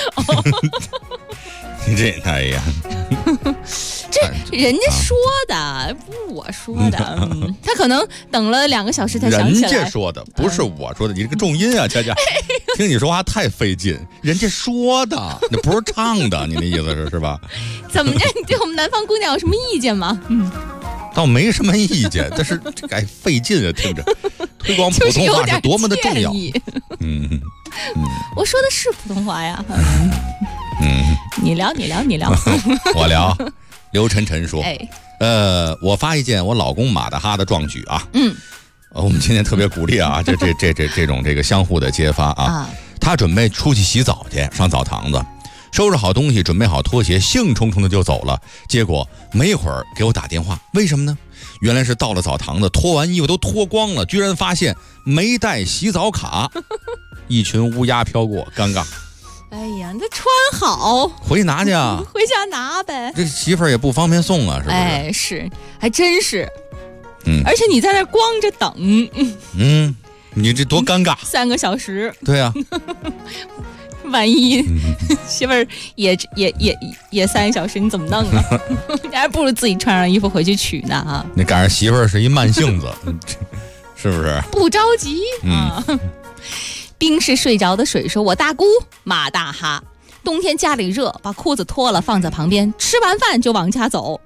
这哎呀， 这人家说的，不是我说的。他可能等了2个小时才想起来。 人家说的，不是我说的。你这个重音啊，佳佳，听你说话太费劲。人家说的，那不是唱的，你的意思是吧？ 怎么着？你对我们南方姑娘有什么意见吗？ 倒没什么意见，但是这个费劲啊，听着。推广普通话是多么的重要。 我说的是普通话呀。你聊。 我聊。刘晨晨说：“我发一件我老公马大哈的壮举啊。我们今天特别鼓励啊，这种相互的揭发啊。他准备出去洗澡去，上澡堂子，收拾好东西，准备好拖鞋，兴冲冲的就走了。结果没一会儿给我打电话，为什么呢？原来是到了澡堂子，脱完衣服都脱光了，居然发现没带洗澡卡，一群乌鸦飘过，尴尬。 哎呀，你这穿好， 回去拿去啊， 回家拿呗。 这媳妇儿也不方便送啊，是不是？ 哎，是，还真是。而且你在那光着等， 你这多尴尬 ，3个小时。 对啊。 万一媳妇儿也3个小时，你怎么弄啊？你还不如自己穿上衣服回去取呢啊！ 你赶上媳妇儿是一慢性子，是不是？ 不着急啊。冰是睡着的水说：“我大姑马大哈，冬天家里热，把裤子脱了放在旁边，吃完饭就往家走。”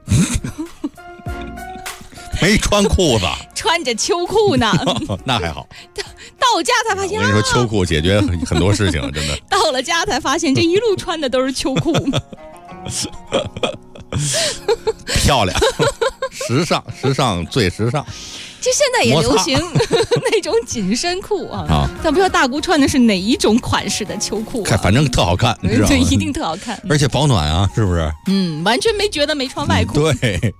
没穿裤子， 穿着秋裤呢。 那还好。 到家才发现， 我跟你说，秋裤解决很多事情，真的。 到了家才发现，这一路穿的都是秋裤。 漂亮，时尚最时尚。 就现在也流行那种紧身裤啊。咱不知道大姑穿的是哪一种款式的秋裤啊？ 反正特好看，你知道吗？ 对，一定特好看， 而且保暖啊，是不是？ 完全没觉得没穿外裤。 对，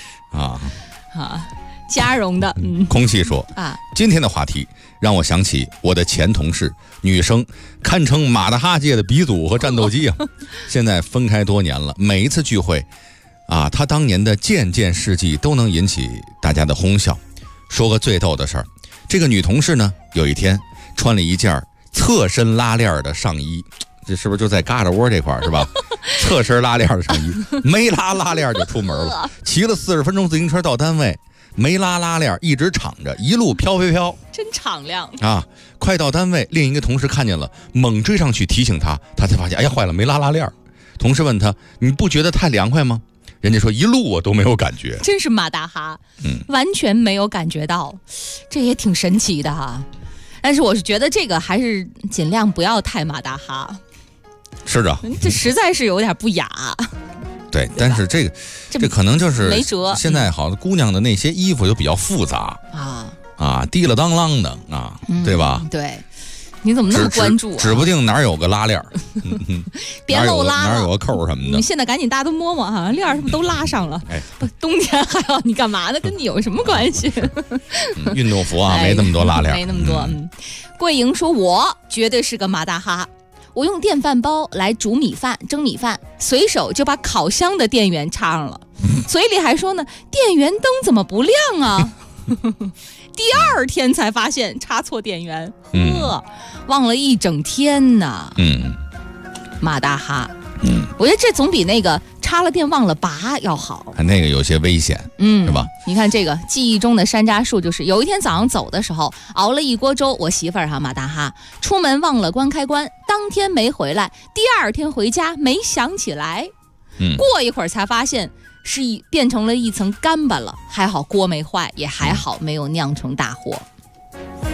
加绒的。 空气说今天的话题让我想起我的前同事，女生堪称马大哈界的鼻祖和战斗机啊。现在分开多年了，每一次聚会她当年的件件事迹都能引起大家的哄笑。说个最逗的事儿，这个女同事呢，有一天穿了一件侧身拉链的上衣，这是不是就在嘎吱窝这块是吧？侧身拉链的上衣，没拉链就出门了，骑了40分钟自行车到单位，没拉链，一直敞着，一路飘， 真敞亮啊！快到单位，另一个同事看见了，猛追上去提醒他，他才发现，哎呀，坏了，没拉链。同事问他：“你不觉得太凉快吗？”人家说：“一路我都没有感觉。” 真是马大哈，完全没有感觉到，这也挺神奇的哈。但是我是觉得这个还是尽量不要太马大哈。 是的， 这实在是有点不雅。 对，但是这可能就是没辙。 现在好多姑娘的那些衣服就比较复杂滴了当啷的对吧？ 对。你怎么那么关注指不定哪有个拉链别漏拉了， 哪有个扣什么的。 你现在赶紧大家都摸摸哈，链什么都拉上了。冬天还要你干嘛呢？跟你有什么关系？ 运动服没那么多拉链， 没那么多。桂莹说：“我绝对是个马大哈，我用电饭煲来蒸米饭，随手就把烤箱的电源插上了，嘴里还说呢，电源灯怎么不亮啊？”第2天才发现插错电源，忘了一整天呢。马大哈，我觉得这总比那个插了电忘了拔要好。 那个有些危险，是吧？ 你看这个记忆中的山楂树，就是有一天早上走的时候熬了一锅粥，我媳妇儿马大哈出门忘了关开关，当天没回来，第2天回家没想起来，过一会儿才发现是变成了一层干巴了，还好锅没坏，也还好没有酿成大祸。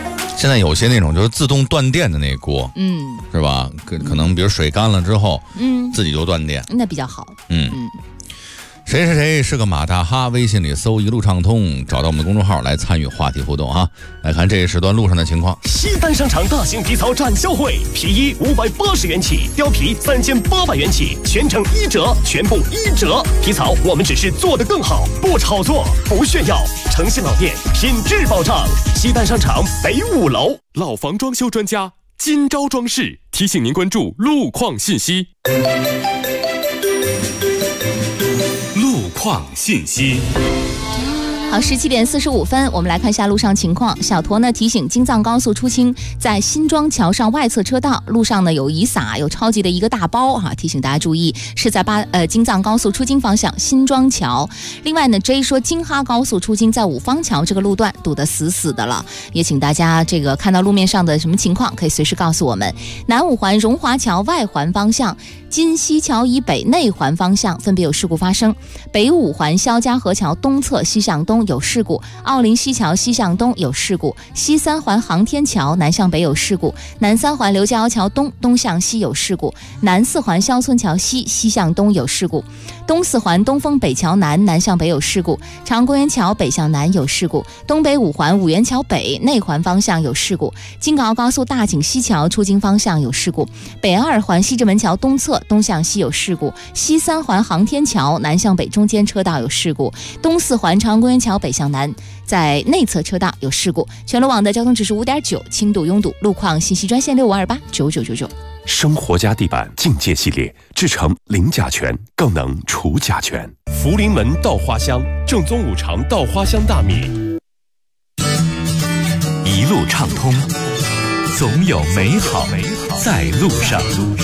现在有些那种就是自动断电的那锅，是吧？可能比如水干了之后，自己就断电， 那比较好。 谁谁谁是个马大哈，微信里搜一路畅通，找到我们的公众号来参与话题互动哈。来看这一时段路上的情况。 西单商场大型皮草展销会，皮衣580元起，貂皮3800元起，全程1折，全部1折。皮草我们只是做得更好，不炒作，不炫耀。诚信老店，品质保障。西单商场北5楼， 老房装修专家金招装饰提醒您关注路况信息。路况信息。 好，17点45分，我们来看一下路上情况。小驼呢提醒，京藏高速出京在新庄桥上外侧车道路上呢有雨洒，有超级的一个大包哈，提醒大家注意，是在京藏高速出京方向新庄桥。另外呢 ，J 说京哈高速出京在五方桥这个路段堵得死死的了，也请大家这个看到路面上的什么情况，可以随时告诉我们。南五环荣华桥外环方向、金西桥以北内环方向分别有事故发生，北五环肖家河桥东侧西向东有事故，奥林西桥西向东有事故，西三环航天桥南向北有事故，南三环刘家窑桥东向西有事故，南四环肖村桥西向东有事故，东四环东风北桥南向北有事故，长安公园桥北向南有事故，东北五环五元桥北内环方向有事故，京港澳高速大井西桥出京方向有事故，北二环西直门桥东侧东向西有事故，西三环航天桥南向北中间车道有事故，东四环长安公园桥北向南在内侧车道有事故。全路网的交通指数5.9，轻度拥堵。路况信息专线65289999。 生活家地板境界系列，制成零甲醛，更能除甲醛。 福临门稻花香，正宗五常稻花香大米。 一路畅通，总有美好在路上。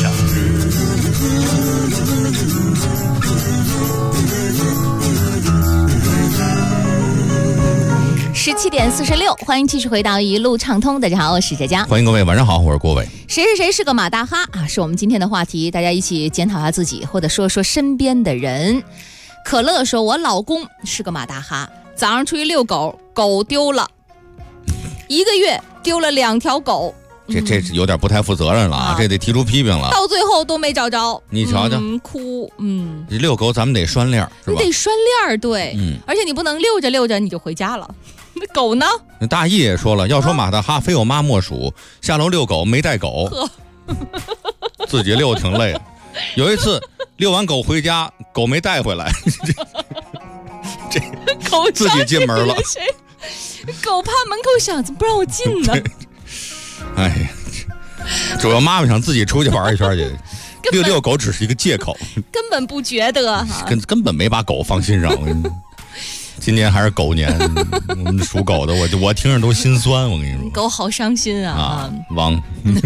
17点46，欢迎继续回到一路畅通。大家好，我是佳佳。 欢迎各位，晚上好，我是郭伟。 谁是谁是个马大哈啊？是我们今天的话题，大家一起检讨一下自己，或者说说身边的人。可乐说，我老公是个马大哈，早上出去遛狗，狗丢了，1个月丢了2条狗。 这有点不太负责任了啊！这得提出批评了。 到最后都没找着， 你瞧瞧， 哭。 这遛狗咱们得拴链，是吧？ 你得拴链，对，而且你不能遛着遛着你就回家了。那狗呢？ 那大义也说了，要说马大哈非有妈莫属，下楼遛狗没带狗，自己遛挺累。有一次遛完狗回家，狗没带回来，这狗自己进门了。 狗怕门口响，怎么不让我进呢？ 哎呀，主要妈妈想自己出去玩一圈去，遛狗只是一个借口， 根本不觉得， 根本没把狗放心上。今年还是狗年，我们属狗的，我听着都心酸。我跟你说， 狗好伤心啊！ 汪，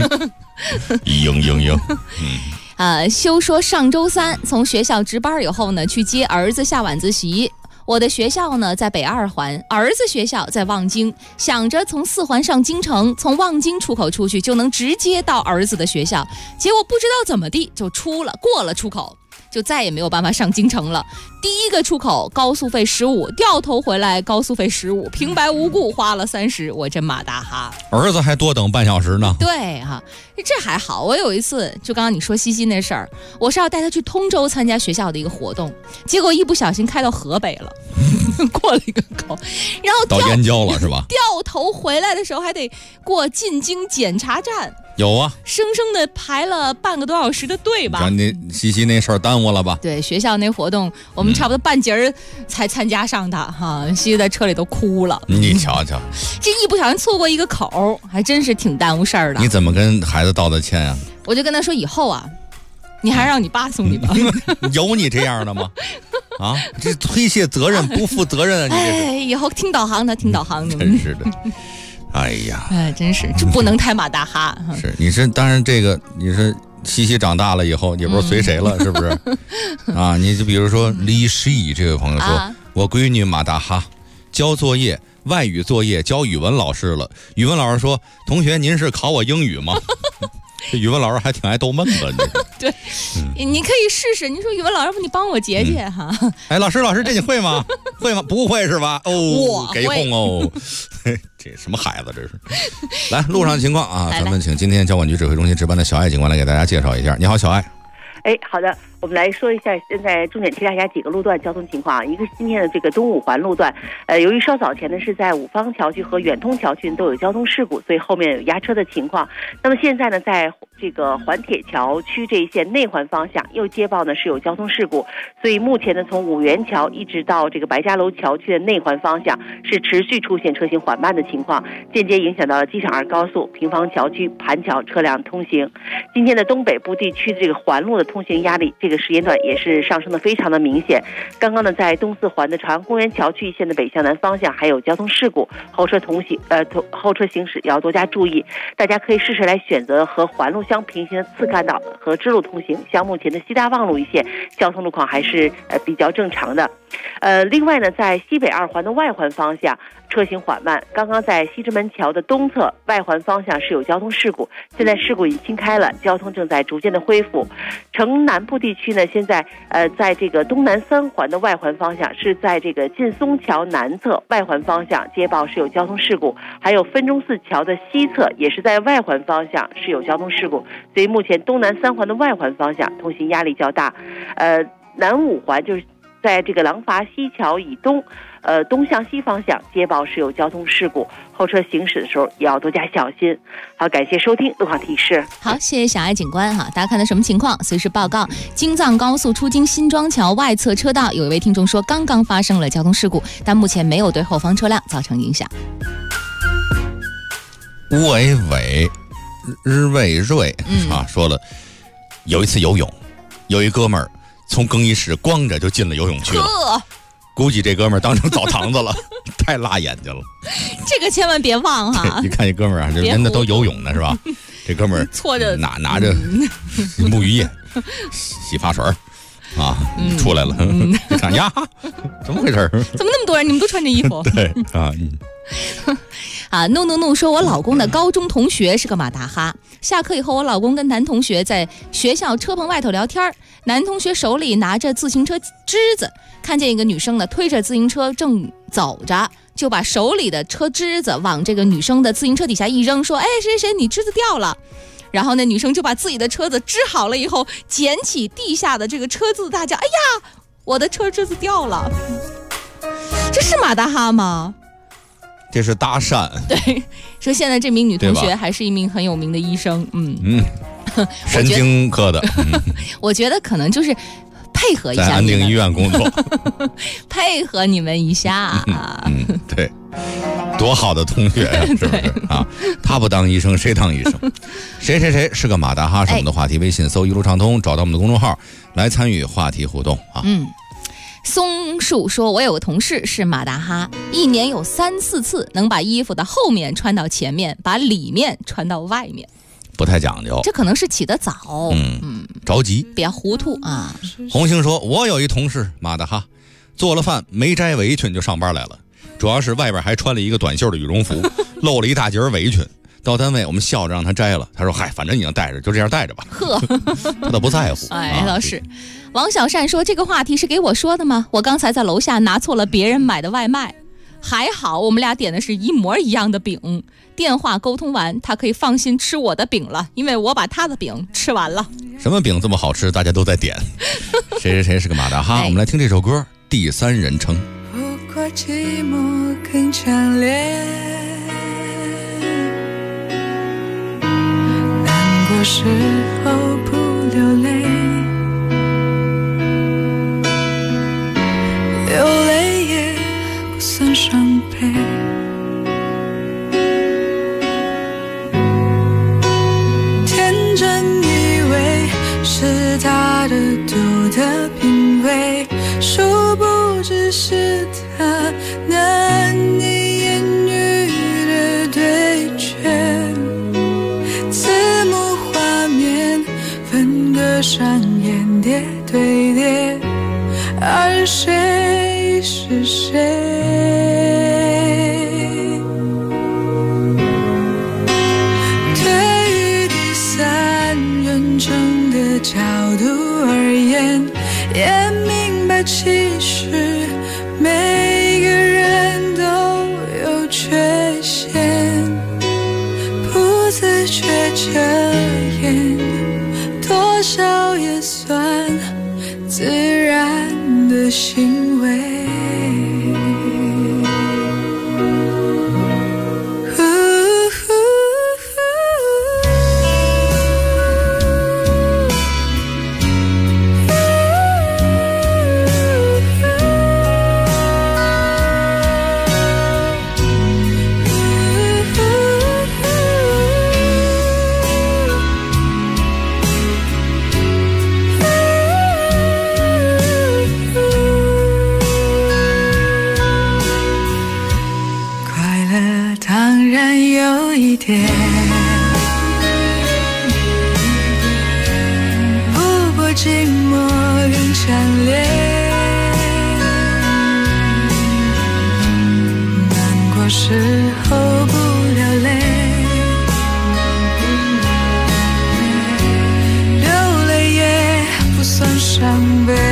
嘤。 修说上周3从学校值班以后呢，去接儿子下晚自习。我的学校呢在北2环，儿子学校在望京，想着从4环上京城，从望京出口出去就能直接到儿子的学校，结果不知道怎么地就过了出口，就再也没有办法上京城了。第一个出口高速费15，掉头回来高速费15，平白无故花了30，我真马大哈。 儿子还多等半小时呢。 对哈，这还好。我有一次就刚刚你说西西那事儿，我是要带他去通州参加学校的一个活动，结果一不小心开到河北了，过了一个口，然后到燕郊了是吧？ 掉头回来的时候还得过进京检查站。 有啊， 生生的排了半个多小时的队吧。 让你西西那事儿耽误了吧？ 对，学校那活动我们差不多半截儿才参加上的哈，西西在车里都哭了。 你瞧瞧， 这一不小心错过一个口，还真是挺耽误事儿的。 你怎么跟孩子道的歉啊？ 我就跟他说，以后啊，你还是让你爸送你吧。 有你这样的吗？啊，这推卸责任、不负责任啊！你这是。 以后听导航的，听导航的。 真是的。哎呀， 真是这不能太马大哈。 是，你是当然这个你是西西长大了以后也不知道随谁了，是不是？啊，你就比如说李诗怡这位朋友说，我闺女马大哈交作业，外语作业交语文老师了，语文老师说，同学您是考我英语吗？ 这语文老师还挺爱逗闷子。 对，你可以试试。你说语文老师，你帮我解解哈。 哎，老师，这你会吗？会吗？不会是吧？哦，给哄哦。这什么孩子这是？来，路上情况啊，咱们请今天交管局指挥中心值班的小艾警官来给大家介绍一下。你好，小艾。 好的，我们来说一下现在重点提大家几个路段交通情况。一个是今天的这个东五环路段，由于稍早前呢是在五方桥区和远通桥区都有交通事故，所以后面有压车的情况。那么现在呢，在这个环铁桥区这一线内环方向又接报呢是有交通事故，所以目前呢从五元桥一直到这个白家楼桥区的内环方向是持续出现车行缓慢的情况，间接影响到了机场2高速平房桥区盘桥车辆通行。今天的东北部地区的这个环路的通行压力这个时间段也是上升的非常的明显。刚刚呢在东四环的朝阳公园桥区一线的北向南方向还有交通事故，后车行驶要多加注意。大家可以试试来选择和环路相平行的次干道和支路通行，像目前的西大望路一线交通路况还是比较正常的。另外呢在西北2环的外环方向车行缓慢，刚刚在西直门桥的东侧外环方向是有交通事故，现在事故已经清开了，交通正在逐渐的恢复。城南部地区呢，现在在这个东南3环的外环方向是在这个劲松桥南侧外环方向接报是有交通事故，还有分钟寺桥的西侧也是在外环方向是有交通事故，所以目前东南3环的外环方向通行压力较大。南5环就是在这个廊坊西桥以东东向西方向接报是有交通事故，后车行驶的时候也要多加小心。好，感谢收听路况提示。 好，谢谢小艾警官哈。大家看到什么情况随时报告。京藏高速出京新庄桥外侧车道有一位听众说刚刚发生了交通事故，但目前没有对后方车辆造成影响。 吴伟伟日伟瑞说了，有一次游泳，有一哥们儿从更衣室光着就进了游泳区了，估计这哥们儿当成澡堂子了，太辣眼睛了。 这个千万别忘哈！ 你看这哥们儿啊，人家都游泳呢是吧？这哥们儿搓着拿着沐浴液、洗发水啊，出来了。你看呀，怎么回事？ 怎么那么多人？你们都穿着衣服？ 对啊。 怒说我老公的高中同学是个马大哈，下课以后我老公跟男同学在学校车棚外头聊天，男同学手里拿着自行车枝子，看见一个女生呢推着自行车正走着，就把手里的车枝子往这个女生的自行车底下一扔，说谁你枝子掉了。然后那女生就把自己的车子支好了以后，捡起地下的这个车子大叫，哎呀，我的车枝子掉了。这是马大哈吗？ 这是搭讪。 对，说现在这名女同学还是一名很有名的医生。 神经科的。 我觉得可能就是配合一下， 在安定医院工作， 配合你们一下。 对，多好的同学呀，是不是啊？他不当医生，谁当医生？谁是个马大哈？是我们的话题，微信搜一路畅通，找到我们的公众号来参与话题互动啊。 松树说，我有个同事是马大哈，一年有3-4次能把衣服的后面穿到前面，把里面穿到外面， 不太讲究。 这可能是起得早， 着急， 比较糊涂啊。 红星说，我有一同事马大哈，做了饭没摘围裙就上班来了，主要是外边还穿了一个短袖的羽绒服，露了一大截围裙。到单位我们笑着让他摘了，他说嗨，反正你能带着，就这样带着吧。呵，他倒不在乎。 倒是。王小善说，这个话题是给我说的吗？我刚才在楼下拿错了别人买的外卖，还好我们俩点的是一模一样的饼，电话沟通完，他可以放心吃我的饼了，因为我把他的饼吃完了。 什么饼这么好吃，大家都在点。谁是个马大哈？我们来听这首歌，第三人称。 不过寂寞更强烈，难过时候不流泪，流泪也不算伤悲。天真以为是他的独特品味，殊不知是他难以言喻的对决。字幕画面分割上演叠对叠，而谁是谁？对于第三点。不过寂寞更强烈，难过时候不流泪，流泪也不算伤悲。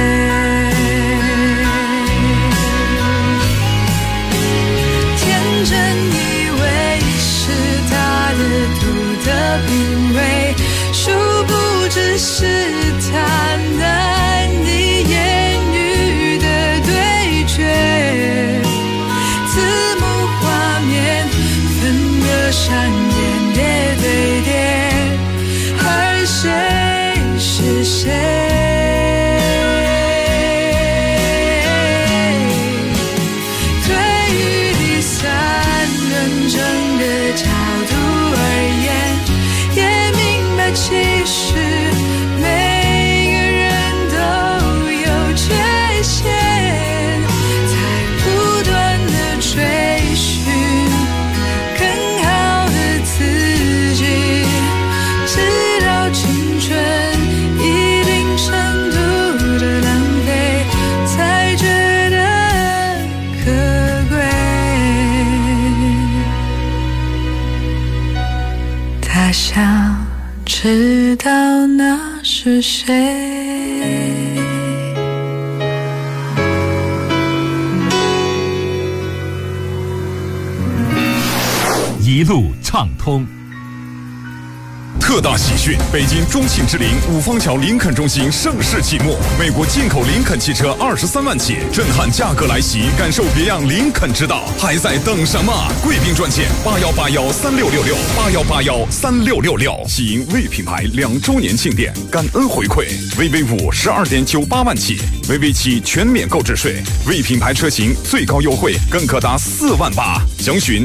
天真以为是他的毒的品味，殊不知是他难以言喻的对决。字幕画面分割上演叠对叠，而谁是谁？其实每个人都有缺陷，在不断的追寻更好的自己，直到青春一定程度的浪费，才觉得可贵。他想知道那是谁。 一路畅通。特大喜讯！北京中庆之林五方桥林肯中心盛世启幕，美国进口林肯汽车23万起，震撼价格来袭，感受别样林肯之道，还在等什么？贵宾专线81813666，81813666。喜迎魏品牌2周年庆典，感恩回馈。VV5 12.98万起，VV7全免购置税，魏品牌车型最高优惠更可达4万8。详询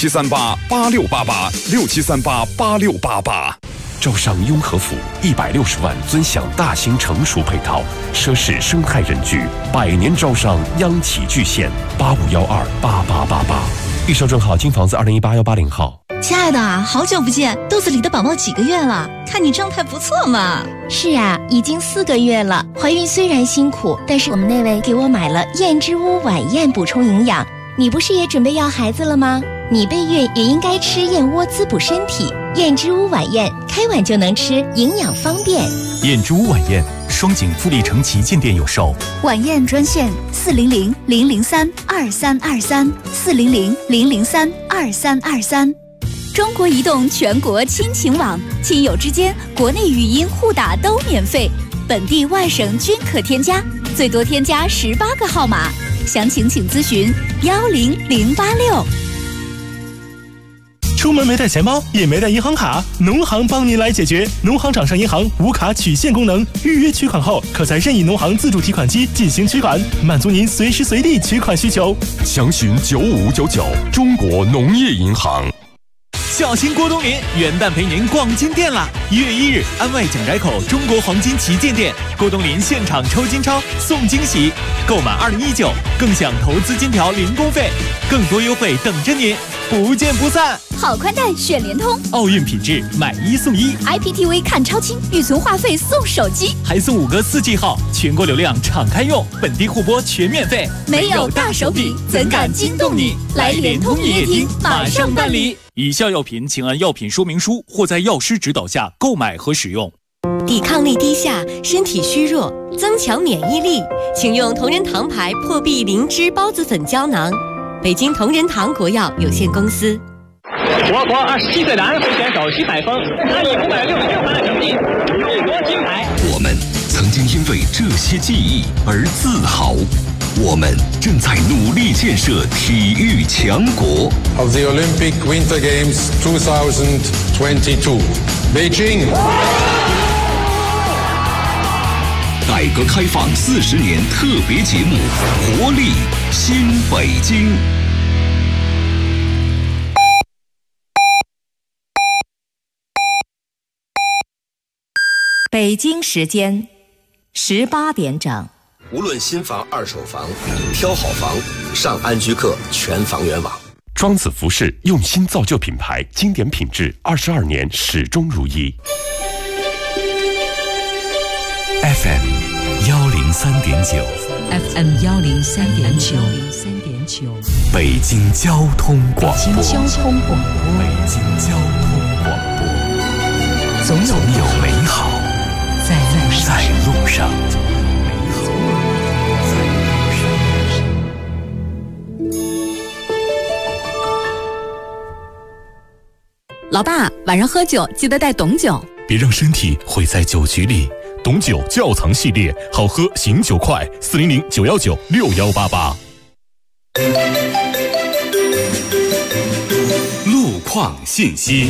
67388688，67388688。招商雍和府160万尊享大型成熟配套，奢侈生态人居，100年招商央企巨献，85128888。预售证号金房子2018-180号。 亲爱的，好久不见，肚子里的宝宝几个月了？看你状态不错嘛。 是啊，已经4个月了。怀孕虽然辛苦，但是我们那位给我买了燕之屋晚宴补充营养。你不是也准备要孩子了吗？你备孕也应该吃燕窝滋补身体。燕之屋晚宴，开碗就能吃，营养方便。 燕之屋晚宴，双井富力城旗舰店有售。 晚宴专线400-003-2323，400-003-2323。中国移动全国亲情网，亲友之间国内语音互打都免费，本地外省均可添加，最多添加18个号码。详情请咨询10086。 出门没带钱包，也没带银行卡，农行帮您来解决。农行掌上银行无卡取现功能，预约取款后，可在任意农行自助提款机进行取款，满足您随时随地取款需求。 详询9599，中国农业银行。 小型郭冬临元旦陪您逛金店啦！1月1日，安外蒋宅口中国黄金旗舰店，郭冬临现场抽金钞送惊喜，购满2019更享投资金条零工费，更多优惠等着您，不见不散。 好宽带选联通， 奥运品质买1送1 ，IPTV 看超清，预存话费送手机， 还送5个4G 号，全国流量敞开用，本地互播全免费。 没有大手笔，怎敢惊动你？来联通营业厅马上办理。 以下药品请按药品说明书或在药师指导下购买和使用。 抵抗力低下，身体虚弱，增强免疫力，请用同仁堂牌破壁灵芝孢子粉胶囊。北京同仁堂国药有限公司。 我国27岁男会选手徐海峰，他以566分的成绩勇夺金牌。 我们曾经因为这些记忆而自豪，我们正在努力建设体育强国。 Of the Olympic Winter Games 2022, Beijing。 改革开放40年特别节目，活力新北京。 北京时间18点整。 无论新房、二手房，挑好房上安居客全房源网。 庄子服饰用心造就品牌，经典品质22年始终如一。 FM 103.9 FM 103.9 北京交通广播。 北京交通广播。总有美好在路上。 老爸，晚上喝酒记得带董酒， 别让身体毁在酒局里。董酒窖藏系列，好喝醒酒快，400-919-6188。 路况信息。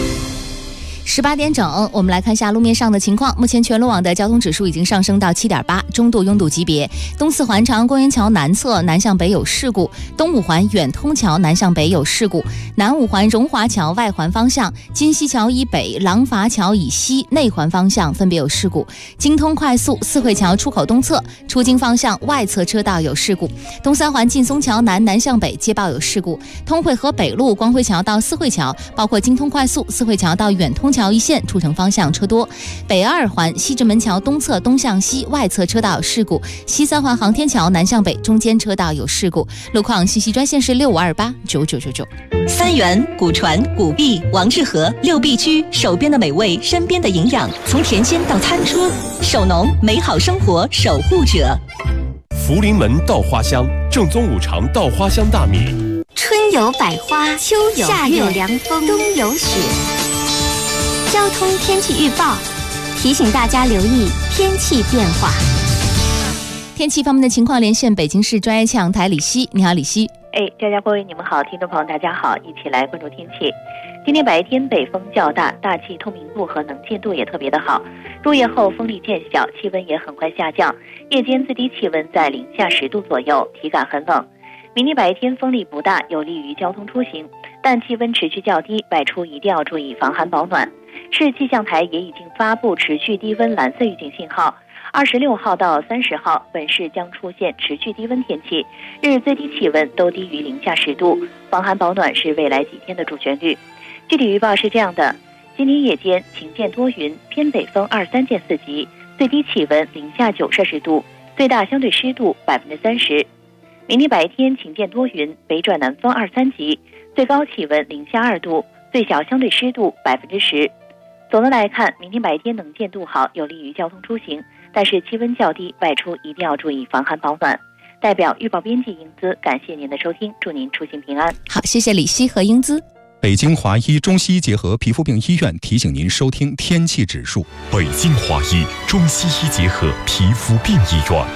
18点整，我们来看一下路面上的情况。目前全路网的交通指数已经上升到7.8，中度拥堵级别。东四环长安公园桥南侧南向北有事故，东五环远通桥南向北有事故，南五环荣华桥外环方向、金溪桥以北、廊坊桥以西内环方向分别有事故。京通快速四惠桥出口东侧出京方向外侧车道有事故。东三环劲松桥南向北接报有事故。通惠河北路光辉桥到四惠桥，包括京通快速四惠桥到远通桥一线出城方向车多。北二环西直门桥东侧东向西外侧车道有事故，西三环航天桥南向北中间车道有事故。路况信息专线是65289999。 三元、古传、古币、王致和6必居，手边的美味，身边的营养，从田间到餐桌，手农美好生活守护者。 福临门稻花香，正宗五常稻花香大米。 春有百花，秋有夏有凉风，冬有雪。交通天气预报提醒大家留意天气变化。 天气方面的情况，连线北京市专业气象台李希。你好，李希。 佳佳各位你们好，听众朋友大家好，一起来关注天气。今天白天北风较大，大气透明度和能见度也特别的好，入夜后风力渐小，气温也很快下降，夜间最低气温在零下10度左右，体感很冷。明天白天风力不大，有利于交通出行，但气温持续较低，外出一定要注意防寒保暖。市气象台也已经发布持续低温蓝色预警信号，26号到30号本市将出现持续低温天气，日最低气温都低于零下10度，防寒保暖是未来几天的主旋律。具体预报是这样的：今天夜间晴见多云，偏北风23见4级，最低气温零下9摄氏度，最大相对湿度30%。明天白天晴见多云，北转南风23级，最高气温零下2度，最小相对湿度10%。总的来看，明天白天能见度好，有利于交通出行，但是气温较低，外出一定要注意防寒保暖。代表预报编辑英姿，感谢您的收听，祝您出行平安。 好，谢谢李希和英姿。 北京华医中西医结合皮肤病医院提醒您收听天气指数。 北京华医中西医结合皮肤病医院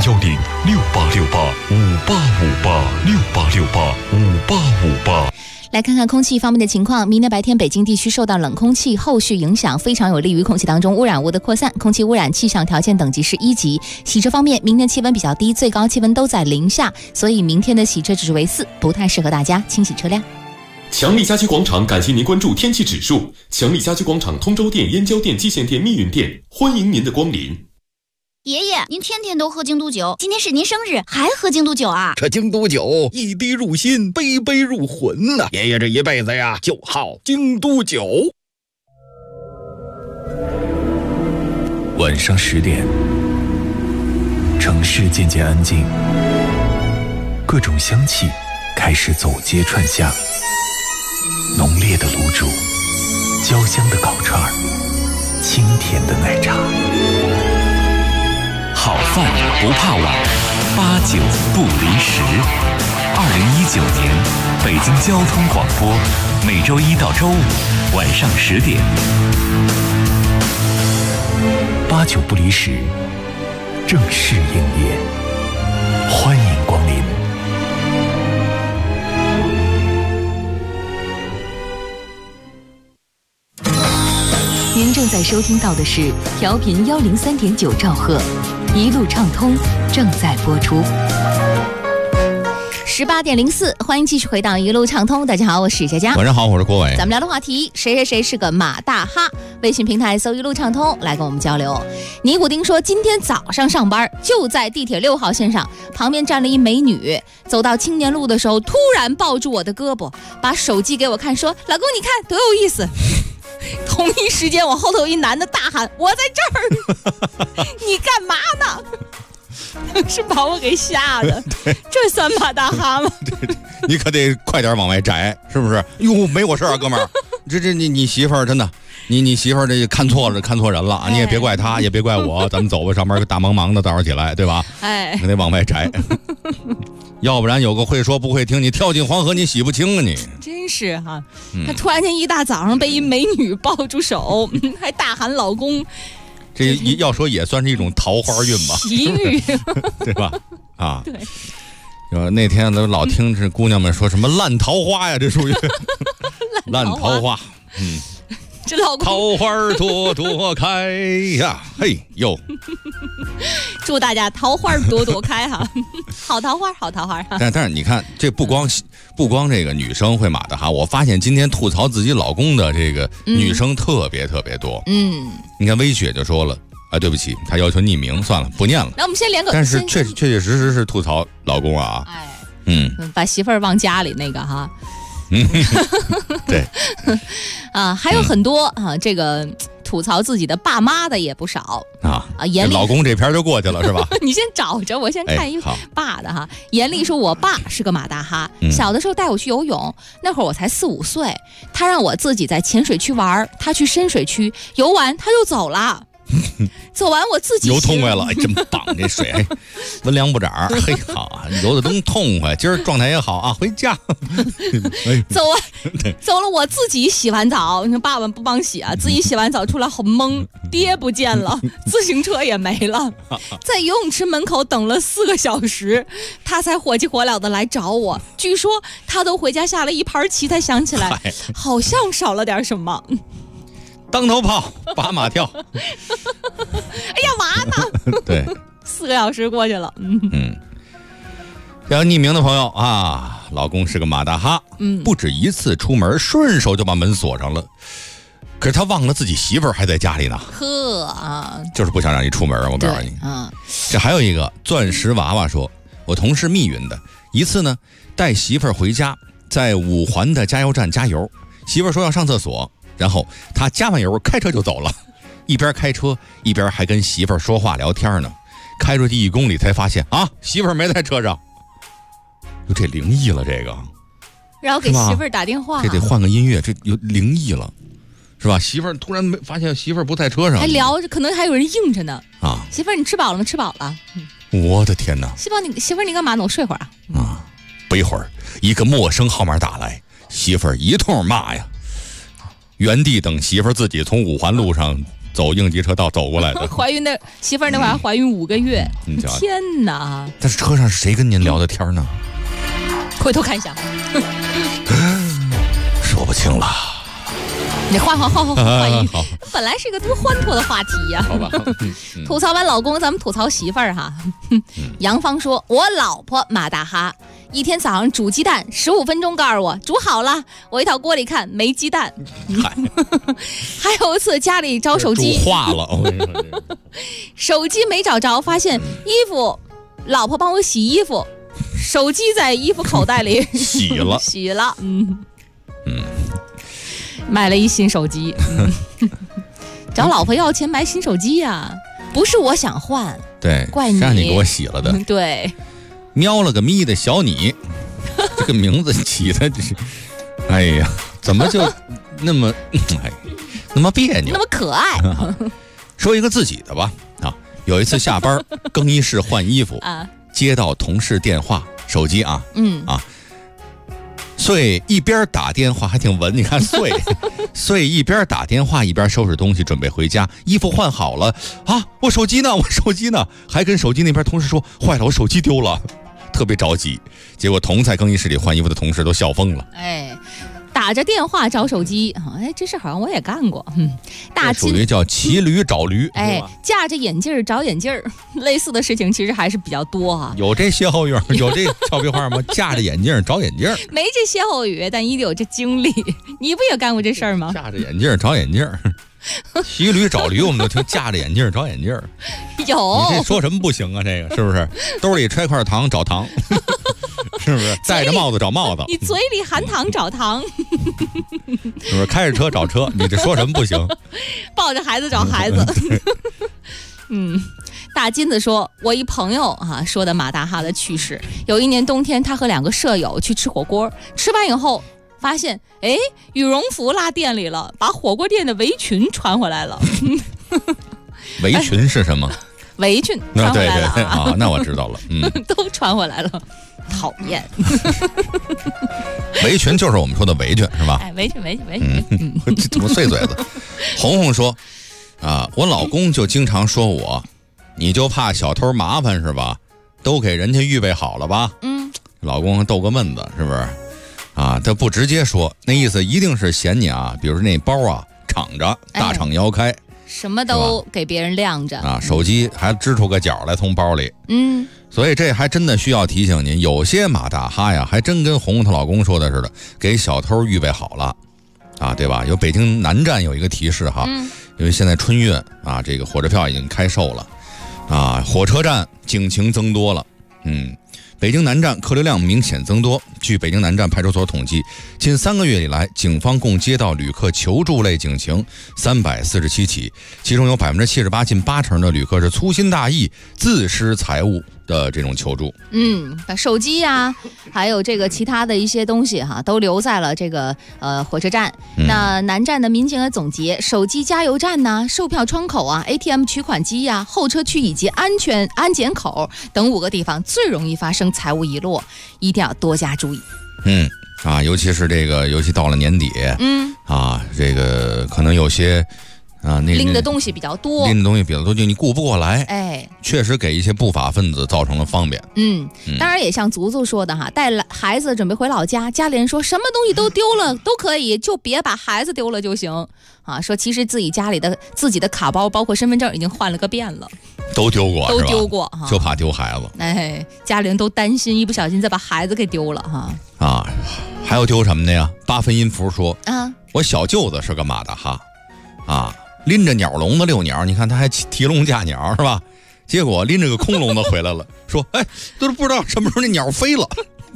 ，010-6868-5858，6868-5858。 来看看空气方面的情况。明天白天北京地区受到冷空气后续影响，非常有利于空气当中污染物的扩散，空气污染气象条件等级是1级。洗车方面，明天气温比较低，最高气温都在0下，所以明天的洗车指数为4，不太适合大家清洗车辆。 强力家居广场感谢您关注天气指数。强力家居广场通州店、燕郊店、蓟县店、密云店，欢迎您的光临。 爷爷，您天天都喝京都酒，今天是您生日，还喝京都酒啊？ 这京都酒一滴入心，杯杯入魂呐！爷爷这一辈子呀，就好京都酒。 晚上10点，城市渐渐安静，各种香气开始走街串巷，浓烈的卤煮，焦香的烤串，清甜的奶茶。好饭不怕晚，89不离10。2019年，北京交通广播，每周1到周5晚上10点。89不离10，正式营业，欢迎光临。 您正在收听到的是调频103.9兆赫，一路畅通正在播出。 18:04，欢迎继续回到一路畅通。大家好，我是佳佳。 晚上好，我是郭伟。 咱们聊的话题，谁是个马大哈？微信平台搜一路畅通来跟我们交流。尼古丁说，今天早上上班就在地铁6号线上，旁边站了一美女，走到青年路的时候，突然抱住我的胳膊，把手机给我看，说：“老公，你看多有意思。”同一时间，我后头有一男的大喊：“我在这儿，你干嘛呢？”是把我给吓的，这算马大哈吗？ 你可得快点往外摘，是不是？哟，没我事啊，哥们儿，这你媳妇儿真的，你媳妇儿这看错人了，你也别怪她，也别怪我，咱们走吧，上班大忙的，早上起来，对吧？哎，可得往外摘，要不然有个会说不会听，你跳进黄河你洗不清啊你！ 真是哈，他突然间一大早上被一美女抱住手，还大喊老公。 这要说也算是一种桃花运吧， 奇遇， 对吧？啊， 对。 那天都老听这姑娘们说什么烂桃花呀，这属于烂桃花。 这老公桃花朵朵开呀，嘿哟！ 祝大家桃花朵朵开哈，好桃花，好桃花。 但是你看，这不光这个女生会马的哈，我发现今天吐槽自己老公的这个女生特别多。你看微雪就说了啊，对不起，她要求匿名，算了，不念了。 那我们先连个， 但是确实是吐槽老公啊。 把媳妇儿忘家里那个哈。 对啊，还有很多这个吐槽自己的爸妈的也不少啊。严厉老公这篇就过去了是吧？ 你先找着，我先看一爸的哈。严厉说，我爸是个马大哈，小的时候带我去游泳，那会儿我才4、5岁，他让我自己在浅水区玩，他去深水区游完他就走了。走完我自己游痛快了，真棒！这水温凉不长，嘿，好啊，游的真痛快。今儿状态也好啊，回家。 走了，我自己洗完澡，你看爸爸不帮洗啊，自己洗完澡出来好懵，爹不见了，自行车也没了，在游泳池门口等了4个小时，他才火急火燎的来找我。据说他都回家下了一盘棋才想起来，好像少了点什么。 当头炮，拔马跳。 哎呀，嘛呢？ 对 ，4个小时过去了。 要匿名的朋友啊，老公是个马大哈，不止一次出门顺手就把门锁上了，可是他忘了自己媳妇儿还在家里呢。 呵啊， 就是不想让你出门，我告诉你。这还有一个钻石娃娃说，我同事密云的，一次呢带媳妇儿回家，在5环的加油站加油，媳妇儿说要上厕所。然后他加完油开车就走了，一边开车一边还跟媳妇儿说话聊天呢。开出去1公里才发现啊，媳妇儿没在车上。哟，这灵异了这个。 然后给媳妇儿打电话， 这得换个音乐，这有灵异了，是吧？媳妇儿突然发现媳妇儿不在车上， 还聊着，可能还有人应着呢。 啊， 媳妇儿你吃饱了吗？吃饱了。 我的天哪！ 媳妇儿你干嘛呢？我睡会儿啊。 不一会儿，一个陌生号码打来，媳妇儿一通骂呀。原地等媳妇儿自己从5环路上走应急车道走过来的。 怀孕的媳妇儿那会儿还怀孕5个月，天哪！ 但是车上是谁跟您聊的天呢？ 回头看一下， 说不清了。 你换一，本来是一个多欢脱的话题呀。 好吧， 吐槽完老公，咱们吐槽媳妇儿哈。杨芳说，我老婆马大哈。一天早上煮鸡蛋，15分钟告诉我煮好了，我一到锅里看没鸡蛋。还有一次家里找手机， 煮化了， 手机没找着，发现衣服，老婆帮我洗衣服，手机在衣服口袋里洗了，买了一新手机，找老婆要钱买新手机呀，不是我想换， 对， 怪你， 让你给我洗了的， 对。 喵了个咪的小你，这个名字起的这是，哎呀，怎么就那么别扭， 那么可爱？ 说一个自己的吧啊，有一次下班更衣室换衣服啊，接到同事电话，手机啊，遂一边打电话还挺文，你看遂一边打电话一边收拾东西准备回家，衣服换好了啊，我手机呢，还跟手机那边同事说坏了，我手机丢了。特别着急，结果同在更衣室里换衣服的同事都笑疯了。 打打着电话找手机，哎，这事好像我也干过。大属于叫骑驴找驴， 哎，架着眼镜找眼镜，类似的事情其实还是比较多啊。 有这歇后语，有这俏皮话吗？架着眼镜找眼镜， 没这歇后语，但一定有这经历。你不也干过这事儿吗？ 架着眼镜找眼镜。骑驴找驴，我们就听架着眼镜找眼镜。 有， 你这说什么不行啊？这个是不是？兜里揣块糖找糖，是不是？戴着帽子找帽子。 你嘴里含糖找糖， 是不是？开着车找车，你这说什么不行？ 抱着孩子找孩子。大金子说，我一朋友说的马大哈的趣事。有一年冬天，他和2个舍友去吃火锅，吃完以后发现，羽绒服落店里了，把火锅店的围裙穿回来了。 围裙是什么？ 围裙穿回来了啊！那我知道了， 都穿回来了，讨厌。 围裙就是我们说的围裙是吧？ 哎，围裙。 怎么碎嘴子？红红说，我老公就经常说我，你就怕小偷麻烦是吧？都给人家预备好了吧？老公逗个闷子是不是？他不直接说，那意思一定是嫌你比如说那包敞着，大敞腰开， 什么都给别人晾着手机还支出个角来从包里。所以这还真的需要提醒您，有些马大哈呀，还真跟红红她老公说的似的，给小偷预备好了对吧？有北京南站有一个提示因为现在春运这个火车票已经开售了火车站警情增多了。北京南站客流量明显增多。据北京南站派出所统计，近3个月以来，警方共接到旅客求助类警情347起，其中有78%近80%的旅客是粗心大意、自失财物的这种求助。 把手机还有这个其他的一些东西都留在了这个火车站。那南站的民警也总结，手机加油站售票窗口ATM 取款机候车区以及安检口等5个地方最容易发生财物遗落，一定要多加注意。 尤其是这个，尤其到了年底，这个可能有些拎的东西比较多， 就你顾不过来，确实给一些不法分子造成了方便。 当然也像足足说的带孩子准备回老家，家里人说什么东西都丢了都可以，就别把孩子丢了就行说其实自己家里的自己的卡包包括身份证已经换了个遍了， 都丢过，就怕丢孩子。家里人都担心一不小心再把孩子给丢了还有丢什么的呀？八分音符说我小舅子是个马大哈拎着鸟笼子遛鸟，你看他还提笼架鸟是吧？结果拎着个空笼子回来了，说都不知道什么时候那鸟飞了。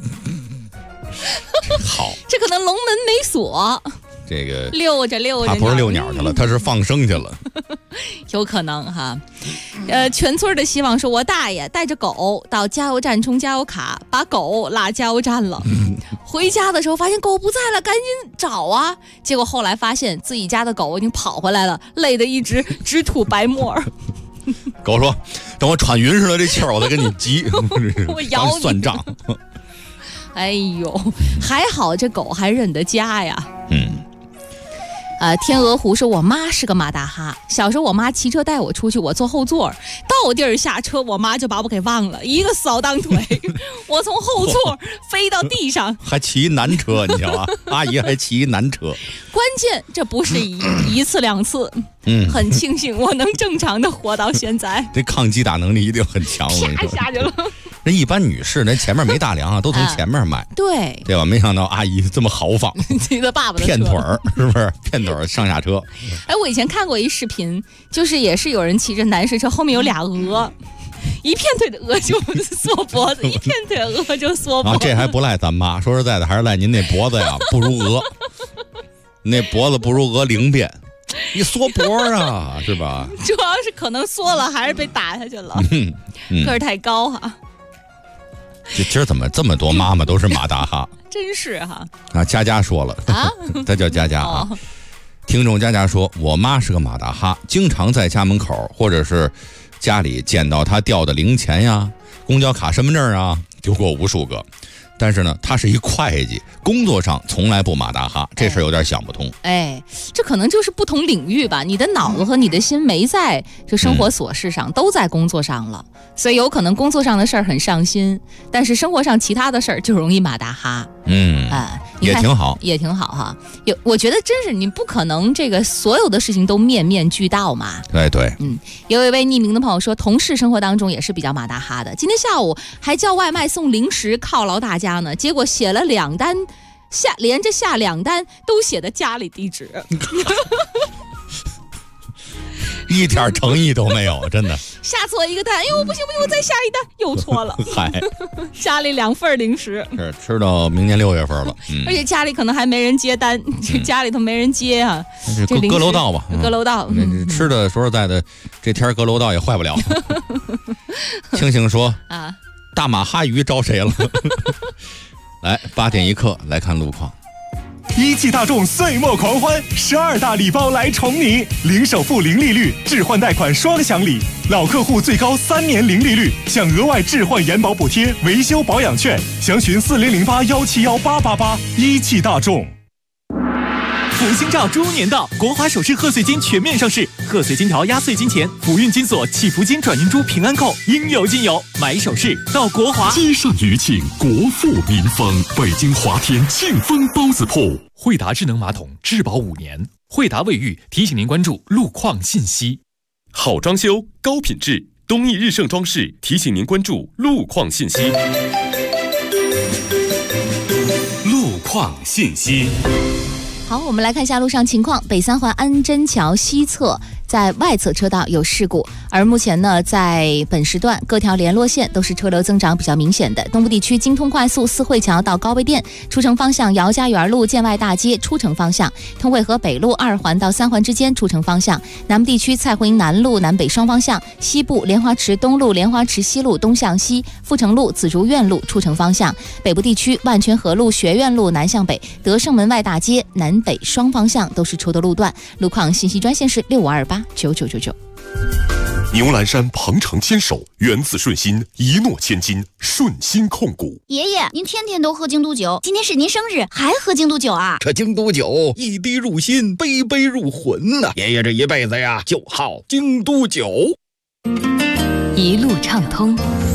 好， 这可能笼门没锁， 这个溜着他不是遛鸟去了，他是放生去了。 有可能全村的希望说，我大爷带着狗到加油站充加油卡，把狗拉加油站了。回家的时候发现狗不在了，赶紧找结果后来发现自己家的狗已经跑回来了，累得一直直吐白沫。 狗说：“等我喘匀实了这气儿，我再跟你急， 我咬你算账。” 哎呦，还好这狗还认得家呀。天鹅湖说，我妈是个马大哈，小时候我妈骑车带我出去，我坐后座，到地儿下车，我妈就把我给忘了，一个扫荡腿，我从后座飞到地上， 还骑男车，你瞧阿姨还骑男车。 关键这不是一次两次，很庆幸我能正常的活到现在。 这抗击打能力一定很强， 啪下去了。 那一般女士那前面没大梁都从前面买，对吧？没想到阿姨这么豪放， 骑的爸爸的车， 骗腿儿是不是？骗腿儿上下车。 我以前看过一视频，就是也是有人骑着男士车，后面有俩鹅。一片腿的鹅就缩脖子，一片腿的鹅就缩脖子。 这还不赖咱妈，说实在的，还是赖您那脖子呀不如鹅，那脖子不如鹅灵便，一缩脖是吧？ 主要是可能缩了，还是被打下去了，个儿太高今儿怎么这么多妈妈都是马大哈？ 真是佳佳说了她叫佳佳听众佳佳说，我妈是个马大哈，经常在家门口或者是家里捡到她掉的零钱呀、公交卡、身份证丢过无数个。但是呢，他是一会计，工作上从来不马大哈，这事儿有点想不通。 这可能就是不同领域吧，你的脑子和你的心没在这生活琐事上，都在工作上了，所以有可能工作上的事儿很上心，但是生活上其他的事儿就容易马大哈。 也挺好， 也挺好哈。我觉得真是你不可能这个所有的事情都面面俱到嘛。 对， 有一位匿名的朋友说，同事生活当中也是比较马大哈的。今天下午还叫外卖送零食犒劳大家呢，结果写了2单，连着下2单都写的家里地址。 一点诚意都没有，真的。 下错一个单，哎呦不行，我再下一单，又错了。 嗨， 家里2份零食， 是吃到明年6月份了。 而且家里可能还没人接单，家里头没人接啊。 这搁楼道吧， 搁楼道。 吃的说实在的，这天搁楼道也坏不了。星星说啊，大马哈鱼招谁了？来，8点一刻来看路况。 一汽大众岁末狂欢，12大礼包来宠你，零首付零利率，置换贷款双享礼，老客户最高3年零利率，享额外置换延保补贴、维修保养券，详询4008171888。一汽大众。 福星照猪年到，国华首饰贺岁金全面上市，贺岁金条压岁金钱、福运金锁、祈福金转运珠、平安扣应有尽有，买首饰到国华。 积善余庆，国富民丰。北京华天庆丰包子铺， 惠达智能马桶质保5年。惠达卫浴提醒您关注路况信息。 好装修，高品质，东义日盛装饰提醒您关注路况信息。 路况信息。 好，我们来看一下路上情况。北三环安贞桥西侧在外侧车道有事故，而目前呢，在本时段各条联络线都是车流增长比较明显的。东部地区京通快速四惠桥到高碑店出城方向，姚家园路建外大街出城方向，通惠河北路2环到3环之间出城方向。南部地区蔡胡营南路南北双方向，西部莲花池东路莲花池西路东向西，阜成路紫竹院路出城方向。北部地区万泉河路学院路南向北，德胜门外大街南北双方向都是车的路段。路况信息专线是65289999。 牛栏山鹏程牵手，源自顺心，一诺千金，顺心控股。 爷爷，您天天都喝京都酒，今天是您生日，还喝京都酒啊？ 这京都酒一滴入心，杯杯入魂呐！爷爷这一辈子呀，就好京都酒。 一路畅通。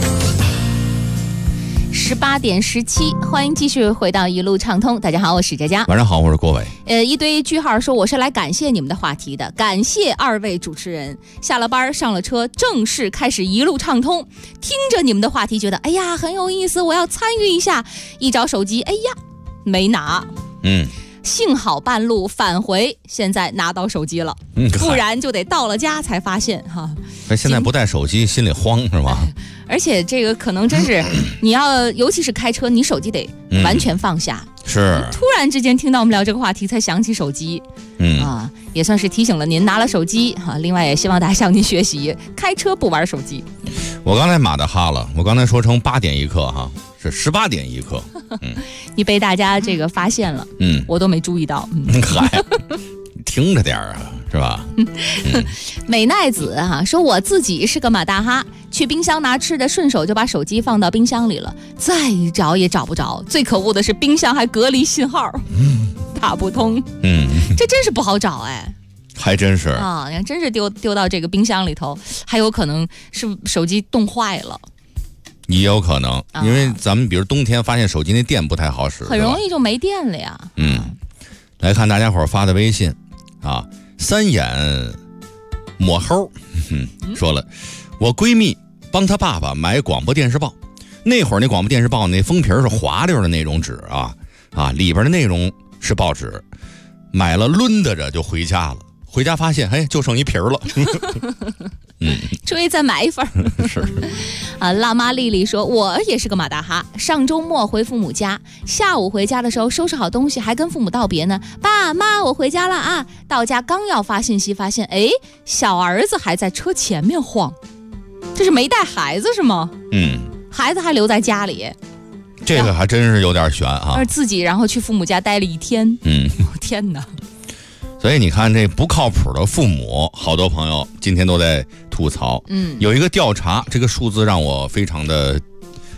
18点17，欢迎继续回到一路畅通。大家好，我是佳佳。 晚上好，我是郭伟。 一堆句号说我是来感谢你们的话题的，感谢2位主持人。下了班上了车，正式开始一路畅通，听着你们的话题，觉得哎呀很有意思，我要参与一下。一找手机，哎呀没拿。幸好半路返回，现在拿到手机了，不然就得到了家才发现哈。 现在不带手机心里慌是吧？ 而且这个可能真是你要，尤其是开车，你手机得完全放下。 是。 突然之间听到我们聊这个话题，才想起手机。也算是提醒了您拿了手机哈。另外也希望大家向您学习，开车不玩手机。 我刚才马的哈了，我刚才说成8点一刻哈，是18点一刻。 你被大家这个发现了，我都没注意到。 嗨，听着点啊，是吧？ 美奈子啊说，我自己是个马大哈，去冰箱拿吃的，顺手就把手机放到冰箱里了，再找也找不着。最可恶的是冰箱还隔离信号，打不通。这真是不好找哎。 还真是啊，真是丢到这个冰箱里头，还有可能是手机冻坏了。 也有可能，因为咱们比如冬天发现手机那电不太好使， 很容易就没电了呀。 来看大家伙发的微信啊，3眼抹齁说了，我闺蜜帮她爸爸买广播电视报，那会儿那广播电视报那封皮是滑溜的那种纸啊，里边的内容是报纸，买了抡着着就回家了。回家发现，就剩一皮儿了。 注意再买一份。 是啊，辣妈丽丽说，我也是个马大哈，上周末回父母家，下午回家的时候收拾好东西，还跟父母道别呢。爸妈，我回家了啊！到家刚要发信息，发现小儿子还在车前面晃，这是没带孩子是吗？孩子还留在家里。 这个还真是有点悬啊！ 而自己然后去父母家待了1天。天哪！ 所以你看，这不靠谱的父母，好多朋友今天都在吐槽。有一个调查，这个数字让我非常的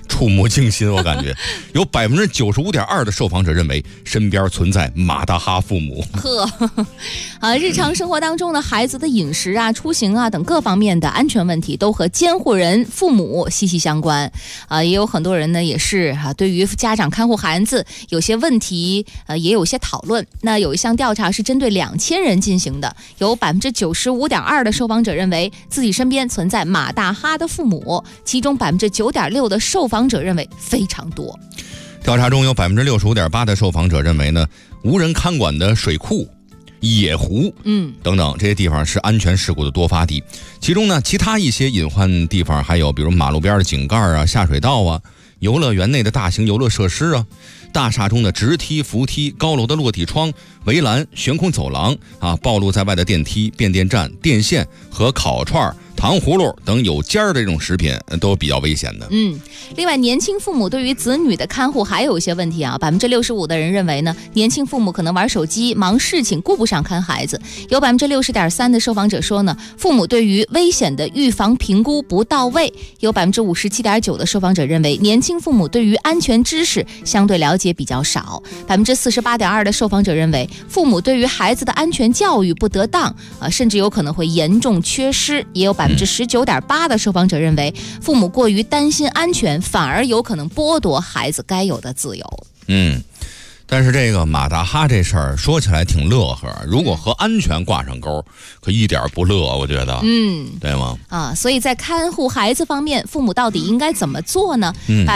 触目惊心，我感觉有95.2%的受访者认为身边存在马大哈父母。 日常生活当中呢，孩子的饮食啊、出行啊等各方面的安全问题都和监护人、父母息息相关。也有很多人呢也是对于家长看护孩子有些问题也有些讨论。那有一项调查是针对2000人进行的，有95.2%的受访者认为自己身边存在马大哈的父母，其中9.6%的受访者认为非常多。 调查中有65.8%的受访者认为呢，无人看管的水库、野湖等等这些地方是安全事故的多发地。其中呢，其他一些隐患地方还有比如马路边的井盖啊、下水道啊、游乐园内的大型游乐设施啊、大厦中的直梯、扶梯、高楼的落地窗、围栏、悬空走廊啊、暴露在外的电梯、变电站、电线和烤串、糖葫芦等有尖儿的这种食品都比较危险的。 另外年轻父母对于子女的看护还有一些问题啊，65%的人认为呢，年轻父母可能玩手机、忙事情，顾不上看孩子。有60.3%的受访者说呢，父母对于危险的预防评估不到位。有57.9%的受访者认为，年轻父母对于安全知识相对了解比较少。48.2%的受访者认为，父母对于孩子的安全教育不得当，甚至有可能会严重缺失。也有19.8%的受访者认为，父母过于担心安全，反而有可能剥夺孩子该有的自由。 但是这个马大哈这事儿说起来挺乐呵，如果和安全挂上钩，可一点不乐，我觉得，对吗？ 所以在看护孩子方面，父母到底应该怎么做呢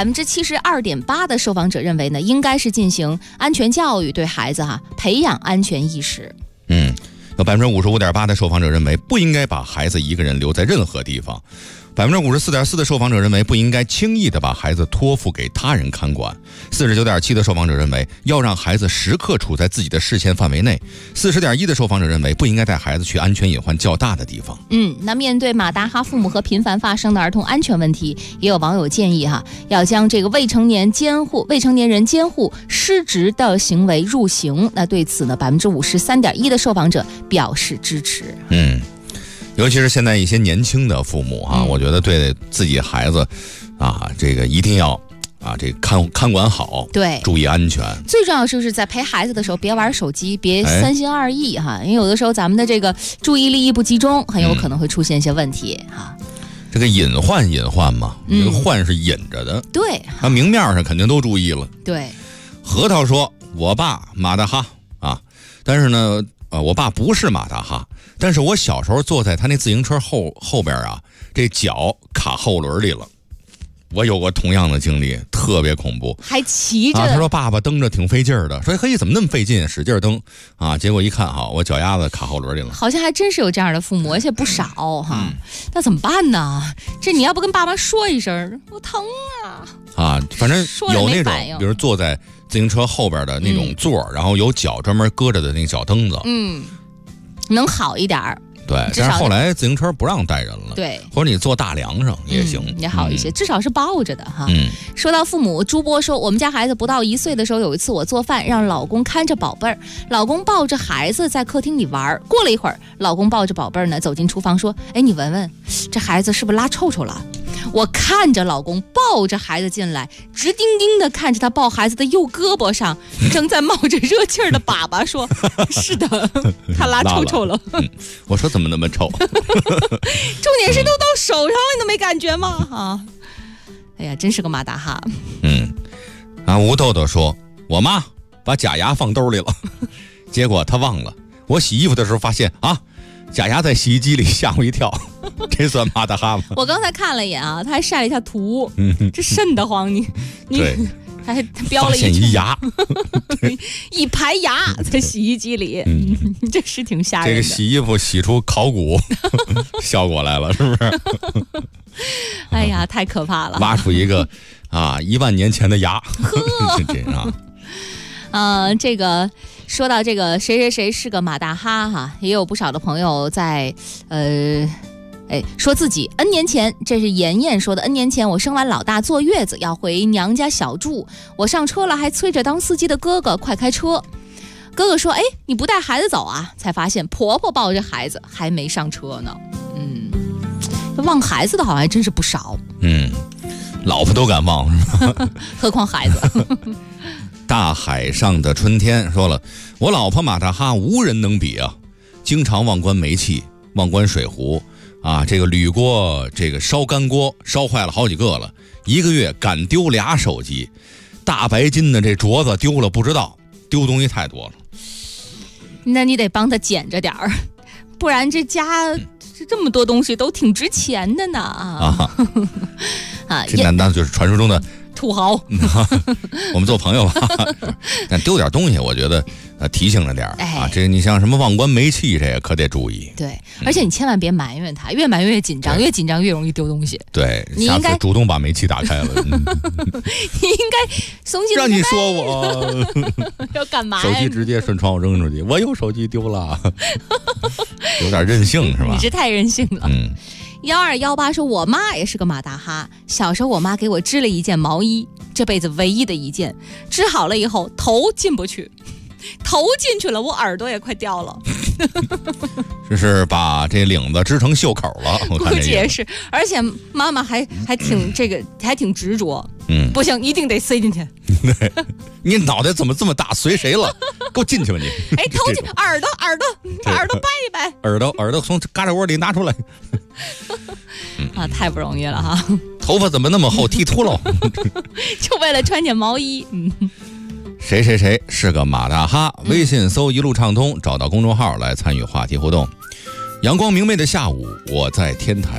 ？72.8%的受访者认为呢，应该是进行安全教育，对孩子培养安全意识。 有55.8%的受访者认为不应该把孩子一个人留在任何地方。54.4%的受访者认为不应该轻易的把孩子托付给他人看管。49.7%的受访者认为要让孩子时刻处在自己的视线范围内。40.1%的受访者认为不应该带孩子去安全隐患较大的地方。 那面对马大哈父母和频繁发生的儿童安全问题，也有网友建议要将这个未成年人监护失职的行为入刑。那对此呢，53.1%的受访者表示支持。 尤其是现在一些年轻的父母我觉得对自己孩子这个一定要这个看管好， 对， 注意安全。 最重要就是在陪孩子的时候别玩手机，别三心二意因为有的时候咱们的这个注意力一不集中，很有可能会出现一些问题这个隐患嘛，这个患是隐着的， 对， 他明面上肯定都注意了。 对， 核桃说，我爸马大哈但是呢我爸不是马大哈，但是我小时候坐在他那自行车后边这脚卡后轮里了。我有过同样的经历，特别恐怖， 还骑着他说爸爸蹬着挺费劲儿的，说嘿怎么那么费劲，使劲蹬结果一看我脚丫子卡后轮里了。 好像还真是有这样的父母，而且不少那怎么办呢？这你要不跟爸妈说一声，我疼反正有那种比如坐在自行车后边的那种座然后有脚专门搁着的那个脚蹬子能好一点。 对，但是后来自行车不让带人了， 对， 或者你坐大梁上也行， 也好一些，至少是抱着的说到父母，朱波说，我们家孩子不到1岁的时候，有一次我做饭让老公看着宝贝儿，老公抱着孩子在客厅里玩，过了一会儿，老公抱着宝贝儿呢走进厨房说，你闻闻这孩子是不是拉臭臭了？我看着老公抱着孩子进来，直盯盯的看着他抱孩子的右胳膊上正在冒着热气儿的粑粑说，是的，他拉臭臭了。 我说怎么那么臭？ 重点是都到手上了，你都没感觉吗？哎呀，真是个马大哈。 吴豆豆说，我妈把假牙放兜里了，结果她忘了，我洗衣服的时候发现假牙在洗衣机里，吓我一跳。这算马大哈吗？ 我刚才看了一眼他还晒了一下图，这瘆得慌，你还标了一牙一排牙在洗衣机里，这是挺吓人的。 这个洗衣服洗出考古效果来了，是不是？ 哎呀，太可怕了！ 挖出一个10000年前的牙， 这个说到这个谁是个马大哈也有不少的朋友在说自己 N 年前，这是妍妍说的 N 年前我生完老大坐月子要回娘家小住，我上车了，还催着当司机的哥哥快开车。哥哥说你不带孩子走啊？才发现婆婆抱着孩子还没上车呢。忘孩子的好像还真是不少。 老婆都敢忘是吧？ 何况孩子。 大海上的春天说了，我老婆马大哈无人能比啊，经常忘关煤气，忘关水壶啊，这个铝锅，这个烧干锅烧坏了好几个了，一个月敢丢2手机，大白金的这镯子丢了不知道，丢东西太多了。 那你得帮他捡着点儿，不然这家这么多东西都挺值钱的呢啊！ 这难道就是传说中的土豪？ 我们做朋友吧，但丢点东西，我觉得提醒着点啊。这你像什么忘关煤气，这个可得注意。 对，而且你千万别埋怨他，越埋怨越紧张，越紧张越容易丢东西。 对， 你应该主动把煤气打开了。 你应该松懈。 让你说我要干嘛？ 手机直接顺窗户扔出去，我有手机丢了，有点任性是吧？ 你这太任性了。1218说，我妈也是个马大哈。小时候我妈给我织了一件毛衣，这辈子唯一的一件。织好了以后，头进不去，头进去了，我耳朵也快掉了。 这是把这领子织成袖口了，我看估计也是。而且妈妈还挺还挺执着。不行，一定得塞进去。 你脑袋怎么这么大？随谁了？给我进去吧你！ 哎，头进耳朵，把耳朵掰一掰， 耳朵从嘎吱窝里拿出来。 啊，太不容易了哈！ 头发怎么那么厚，剃秃喽？ 就为了穿件毛衣。 谁是个马大哈？微信搜一路畅通，找到公众号来参与话题互动。阳光明媚的下午，我在天台。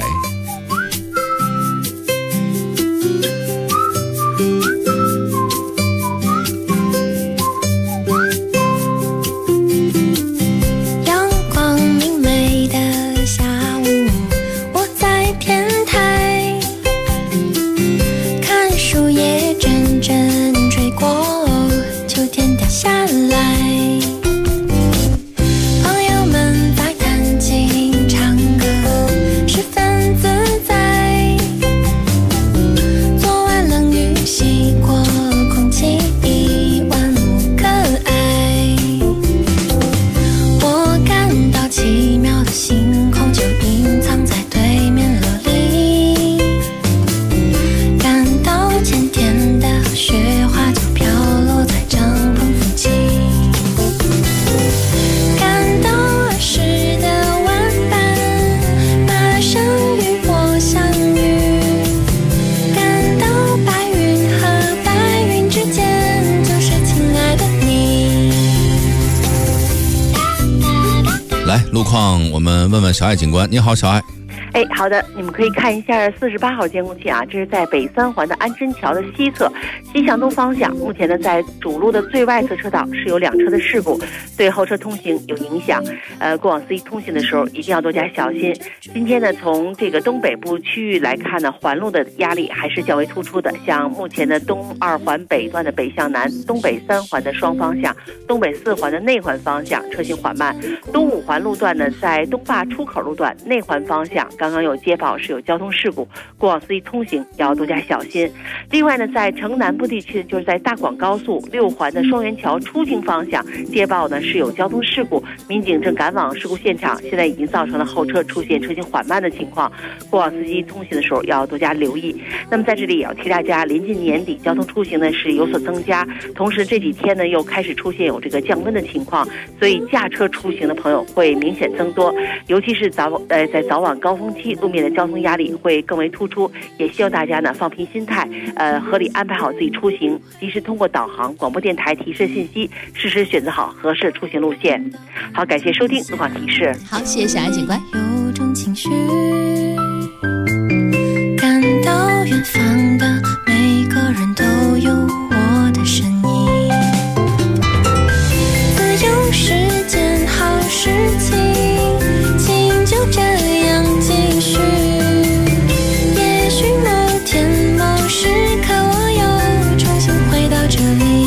路况，我们问问小爱警官。你好，小爱。 哎，好的，你们可以看一下48号监控器啊，这是在北三环的安贞桥的西侧，西向东方向。目前呢，在主路的最外侧车道是有2车的事故，对后车通行有影响。过往司机通行的时候一定要多加小心。今天呢，从这个东北部区域来看呢，环路的压力还是较为突出的。像目前的东2环北段的北向南、东北3环的双方向、东北4环的内环方向车行缓慢。东5环路段呢，在东坝出口路段内环方向。刚刚有接报是有交通事故，过往司机通行要多加小心。另外呢，在城南部地区，就是在大广高速6环的双元桥出京方向，接报呢是有交通事故，民警正赶往事故现场，现在已经造成了后车出现车行缓慢的情况，过往司机通行的时候要多加留意。那么在这里也要提大家，临近年底，交通出行呢是有所增加，同时这几天呢又开始出现有这个降温的情况，所以驾车出行的朋友会明显增多，尤其是在早晚高峰期，路面的交通压力会更为突出。也希望大家呢放平心态，合理安排好自己出行，及时通过导航、广播电台提示信息，适时选择好合适出行路线。好，感谢收听路况提示。 好，谢谢小安警官。 有种情绪，感到远方的每个人都有我的身影。自由是件好事情，请就这样继续。也许某天某时刻，我又重新回到这里。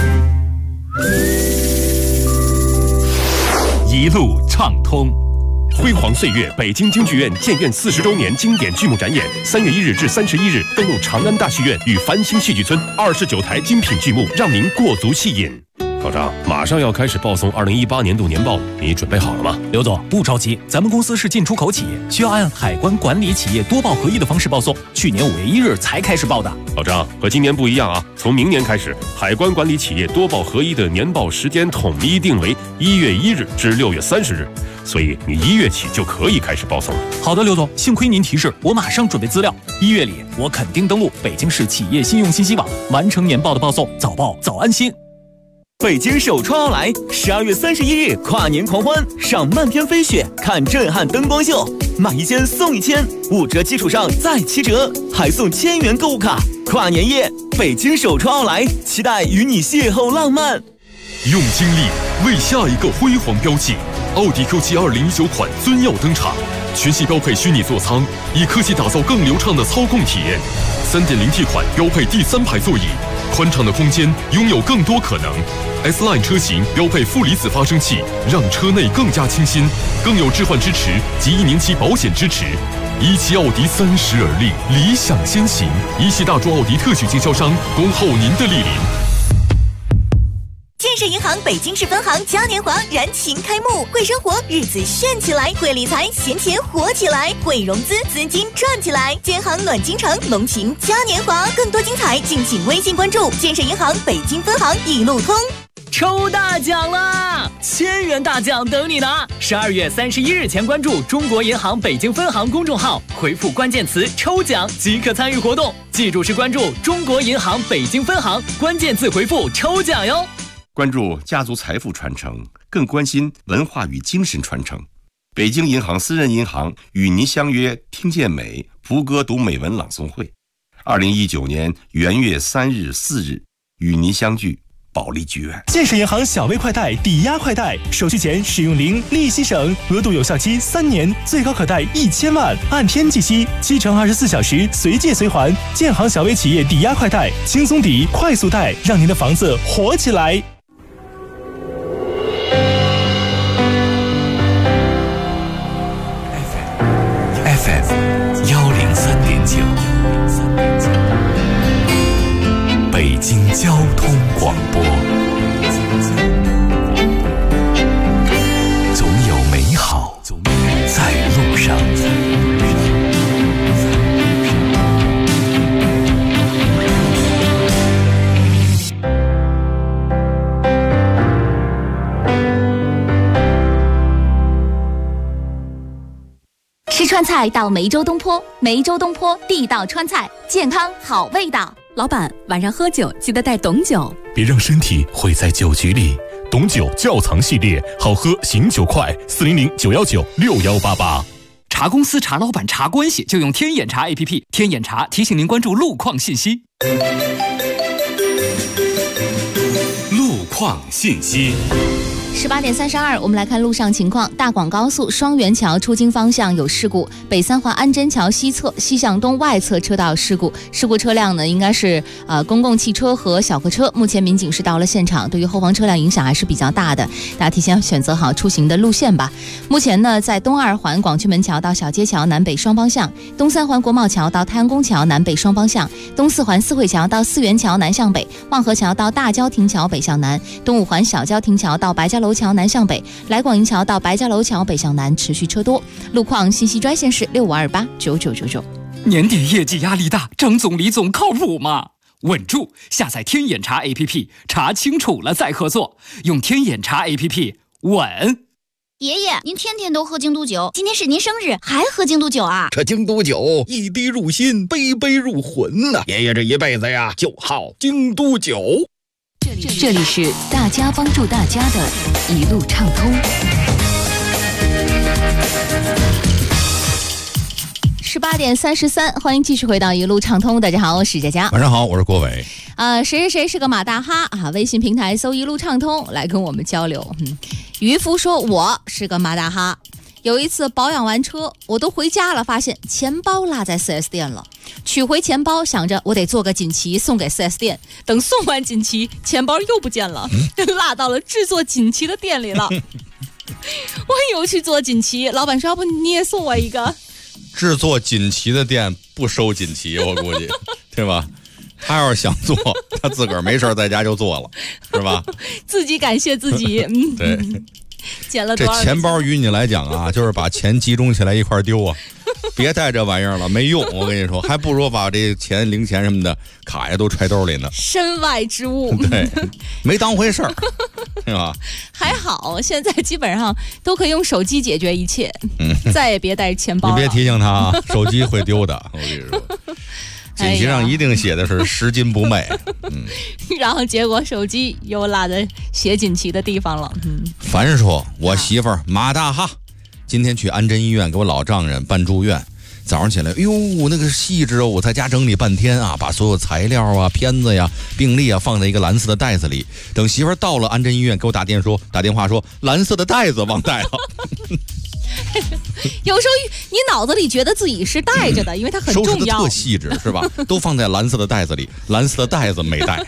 一路畅通。 辉煌岁月北京京剧院建院40周年经典剧目展演，3月1日至31日登陆长安大戏院与繁星戏剧村，29台精品剧目，让您过足戏瘾。老张，马上要开始报送2018年度年报，你准备好了吗？ 刘总，不着急，咱们公司是进出口企业，需要按海关管理企业多报合一的方式报送。去年5月1日才开始报的。 老张，和今年不一样啊！从明年开始，海关管理企业多报合一的年报时间统一定为1月1日至6月30日，所以你1月起就可以开始报送了。 好的，刘总，幸亏您提示，我马上准备资料。1月里，我肯定登录北京市企业信用信息网，完成年报的报送，早报早安心。 北京首创奥莱，12月31日跨年狂欢，赏漫天飞雪，看震撼灯光秀，买1件送1000，5折基础上再7折，还送1000元购物卡。跨年夜，北京首创奥莱，期待与你邂逅浪漫。 用精力为下一个辉煌标记，奥迪 Q7 2019款尊耀登场，全系标配虚拟座舱，以科技打造更流畅的操控体验。3.0T 款标配第3排座椅，宽敞的空间拥有更多可能。S-Line 车型标配负离子发生器，让车内更加清新，更有置换支持及1年期保险支持。17奥迪30而立，理想先行。17大众奥迪特许经销商，恭候您的莅临。 建设银行北京市分行嘉年华燃情开幕，会生活日子炫起来，会理财闲钱活起来，会融资资金赚起来。建行暖京城浓情嘉年华，更多精彩敬请微信关注建设银行北京分行一路通。 抽大奖啦！1000元大奖等你拿！12月31日前关注中国银行北京分行公众号，回复关键词“抽奖”即可参与活动。记住是关注中国银行北京分行，关键字回复“抽奖”哟。 关注家族财富传承，更关心文化与精神传承。北京银行私人银行与您相约听见美蒲歌读美文朗诵会，2019年元月3日、4日与您相聚保利剧院。 建设银行小微快贷抵押快贷，手续前使用0，利息省，额度有效期3年，最高可贷1000万，按天计息，7乘24小时随借随还。建行小微企业抵押快贷，轻松抵，快速贷，让您的房子活起来。 FM 103.9，北京交通广播。总有美好在路上。 吃川菜到梅州东坡，梅州东坡地道川菜，健康好味道。 老板，晚上喝酒记得带董酒， 别让身体毁在酒局里。董酒窖藏系列，好喝醒酒快，400-919-6188。 查公司、查老板、查关系，就用天眼查 APP。天眼查提醒您关注路况信息。 路况信息。 18点32，我们来看路上情况。大广高速双元桥出京方向有事故，北三环安贞桥西侧西向东外侧车道事故。事故车辆呢，应该是公共汽车和小客车。目前民警是到了现场，对于后方车辆影响还是比较大的，大家提前选择好出行的路线吧。目前呢，在东二环广渠门桥到小街桥南北双方向，东三环国贸桥到太阳宫桥南北双方向，东四环四惠桥到四元桥南向北，望河桥到大郊亭桥北向南，东五环小郊亭桥到白家楼桥南向北，来广营桥到白家楼桥北向南持续车多。路况信息专线是6528999999。 年底业绩压力大，张总李总靠谱吗？稳住！下载天眼查 APP， 查清楚了再合作，用天眼查 APP 稳。 爷爷，您天天都喝京都酒，今天是您生日，还喝京都酒啊？ 这京都酒一滴入心，杯杯入魂呐！爷爷这一辈子呀，就好京都酒。 这里是大家帮助大家的一路畅通。 18点33，欢迎继续回到一路畅通。大家好，我是佳佳。 晚上好，我是郭伟。 谁是个马大哈啊？微信平台搜一路畅通来跟我们交流。渔夫说我是个马大哈。有一次保养完车，我都回家了，发现钱包落在 4S 店了。取回钱包，想着我得做个锦旗送给 4S 店。等送完锦旗，钱包又不见了，落到了制作锦旗的店里了。 我又去做锦旗，老板说要不你也送我一个。 制作锦旗的店不收锦旗，我估计，对吧？他要是想做，他自个儿没事在家就做了，是吧？ 自己感谢自己。 对。 捡了多少？ 这钱包于你来讲啊，就是把钱集中起来一块丢啊，别带这玩意儿了，没用。我跟你说，还不如把这钱、零钱什么的卡呀都揣兜里呢。 身外之物， 对，没当回事儿，是吧？ 还好，现在基本上都可以用手机解决一切，再也别带钱包了。 你别提醒他啊，手机会丢的。我跟你说。锦旗上一定写的是拾金不昧， 然后结果手机又落在写锦旗的地方了。 凡说我媳妇儿马大哈，今天去安贞医院给我老丈人办住院，早上起来，哎呦，那个细致哦，我在家整理半天啊，把所有材料啊、片子呀、病历啊放在一个蓝色的袋子里。等媳妇儿到了安贞医院，给我打电话说蓝色的袋子忘带了。 有时候你脑子里觉得自己是带着的，因为它很重要， 收拾的特细致，是吧？都放在蓝色的袋子里，蓝色的袋子没带。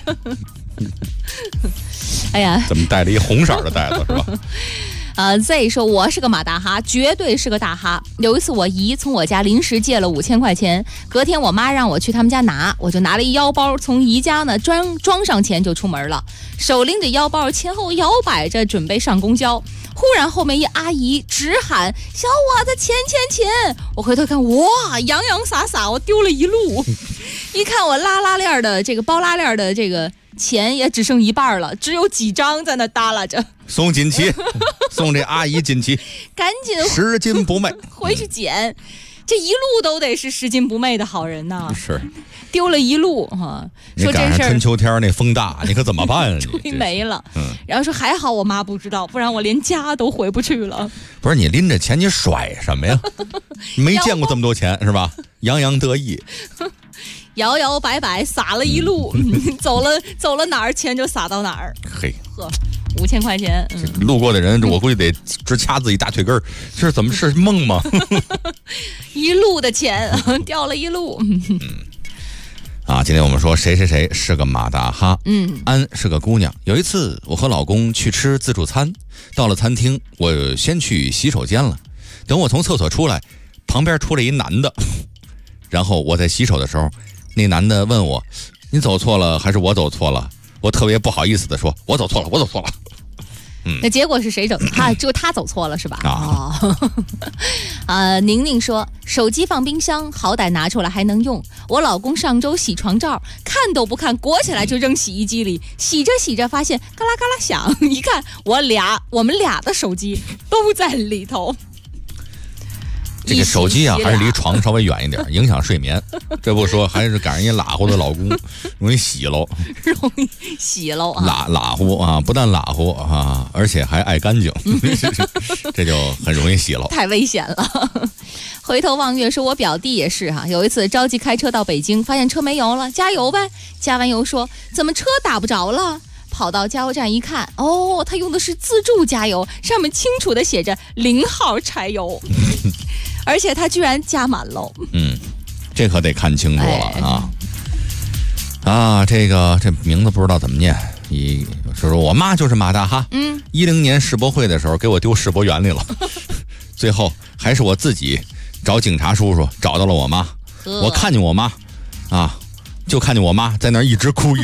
哎呀， 怎么带了一红色的袋子，是吧 ？Z 说我是个马大哈，绝对是个大哈。有一次我姨从我家临时借了5000块钱，隔天我妈让我去他们家拿，我就拿了一腰包，从姨家呢装上钱就出门了，手拎着腰包前后摇摆着准备上公交。忽然后面一阿姨直喊小伙子钱，我回头看，哇，洋洋洒洒我丢了一路。一看我拉链的这个包拉链的这个钱也只剩一半了，只有几张在那耷拉着。 送锦旗，送这阿姨锦旗， 赶紧拾金不昧回去捡。这一路都得是拾金不昧的好人呐。 是， 丢了一路哈。说这事儿，春秋天那风大，你可怎么办啊？ 吹没了。然后说还好我妈不知道，不然我连家都回不去了。 不是你拎着钱，你甩什么呀？没见过这么多钱是吧？洋洋得意。 摇摇摆摆撒了一路，走了哪儿钱就撒到哪儿。 嘿， 呵，5000块钱。 路过的人，我估计得直掐自己大腿根儿。这怎么是梦吗？ 一路的钱掉了一路。 今天我们说谁是个马大哈。安是个姑娘。有一次我和老公去吃自助餐，到了餐厅，我先去洗手间了。等我从厕所出来，旁边出来一男的，然后我在洗手的时候，那男的问我：“你走错了还是我走错了？”我特别不好意思的说：“我走错了。” 那结果是谁走？就他走错了是吧？宁宁说手机放冰箱，好歹拿出来还能用。我老公上周洗床罩，看都不看，裹起来就扔洗衣机里，洗着洗着发现嘎啦嘎啦响，一看我们俩的手机都在里头。 这个手机啊，还是离床稍微远一点，影响睡眠。这不说，还是赶上一拉乎的老公，容易洗喽。拉乎啊，不但拉乎啊，而且还爱干净，这就很容易洗喽。 太危险了。回头望月说，我表弟也是哈，有一次着急开车到北京，发现车没油了，加油呗。加完油说，怎么车打不着了？跑到加油站一看，他用的是自助加油，上面清楚的写着0号柴油。而且他居然加满了。 这可得看清楚了这名字不知道怎么念。说我妈就是马大哈。10年世博会的时候给我丢世博园里了，最后还是我自己找警察叔叔找到了我妈。我看见我妈就看见我妈在那儿一直哭。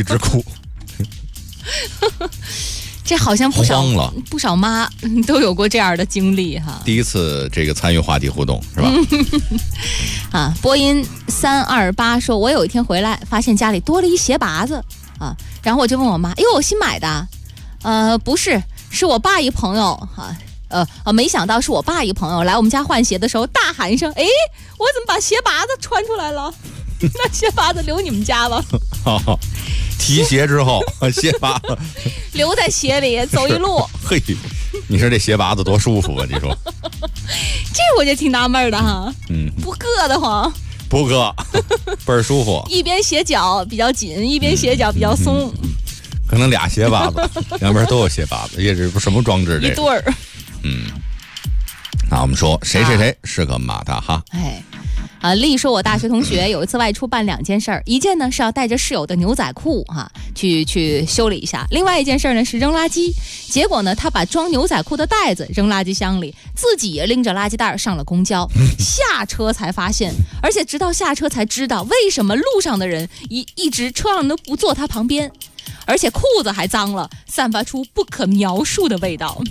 这好像不少妈都有过这样的经历哈。 第一次这个参与话题互动是吧？ 播音328说，我有一天回来发现家里多了一鞋拔子然后我就问我妈，我新买的？不是，是我爸一朋友没想到是我爸一朋友来我们家换鞋的时候大喊一声，我怎么把鞋拔子穿出来了？那鞋拔子留你们家吧。 提鞋之后，鞋拔子留在鞋里走一路。 嘿，你说这鞋拔子多舒服啊！你说， 这我就挺纳闷的哈。不硌得慌。 不硌，倍儿舒服。 一边鞋脚比较紧，一边鞋脚比较松。 可能俩鞋拔子，两边都有鞋拔子，也是什么装置？ 一对儿。 那我们说谁是个马大哈。 丽说，我大学同学有一次外出办2件事儿，一件呢是要带着室友的牛仔裤去修理一下，另外一件事呢是扔垃圾。结果呢，他把装牛仔裤的袋子扔垃圾箱里，自己也拎着垃圾袋上了公交，下车才发现，而且直到下车才知道为什么路上的人一直车上都不坐他旁边，而且裤子还脏了，散发出不可描述的味道。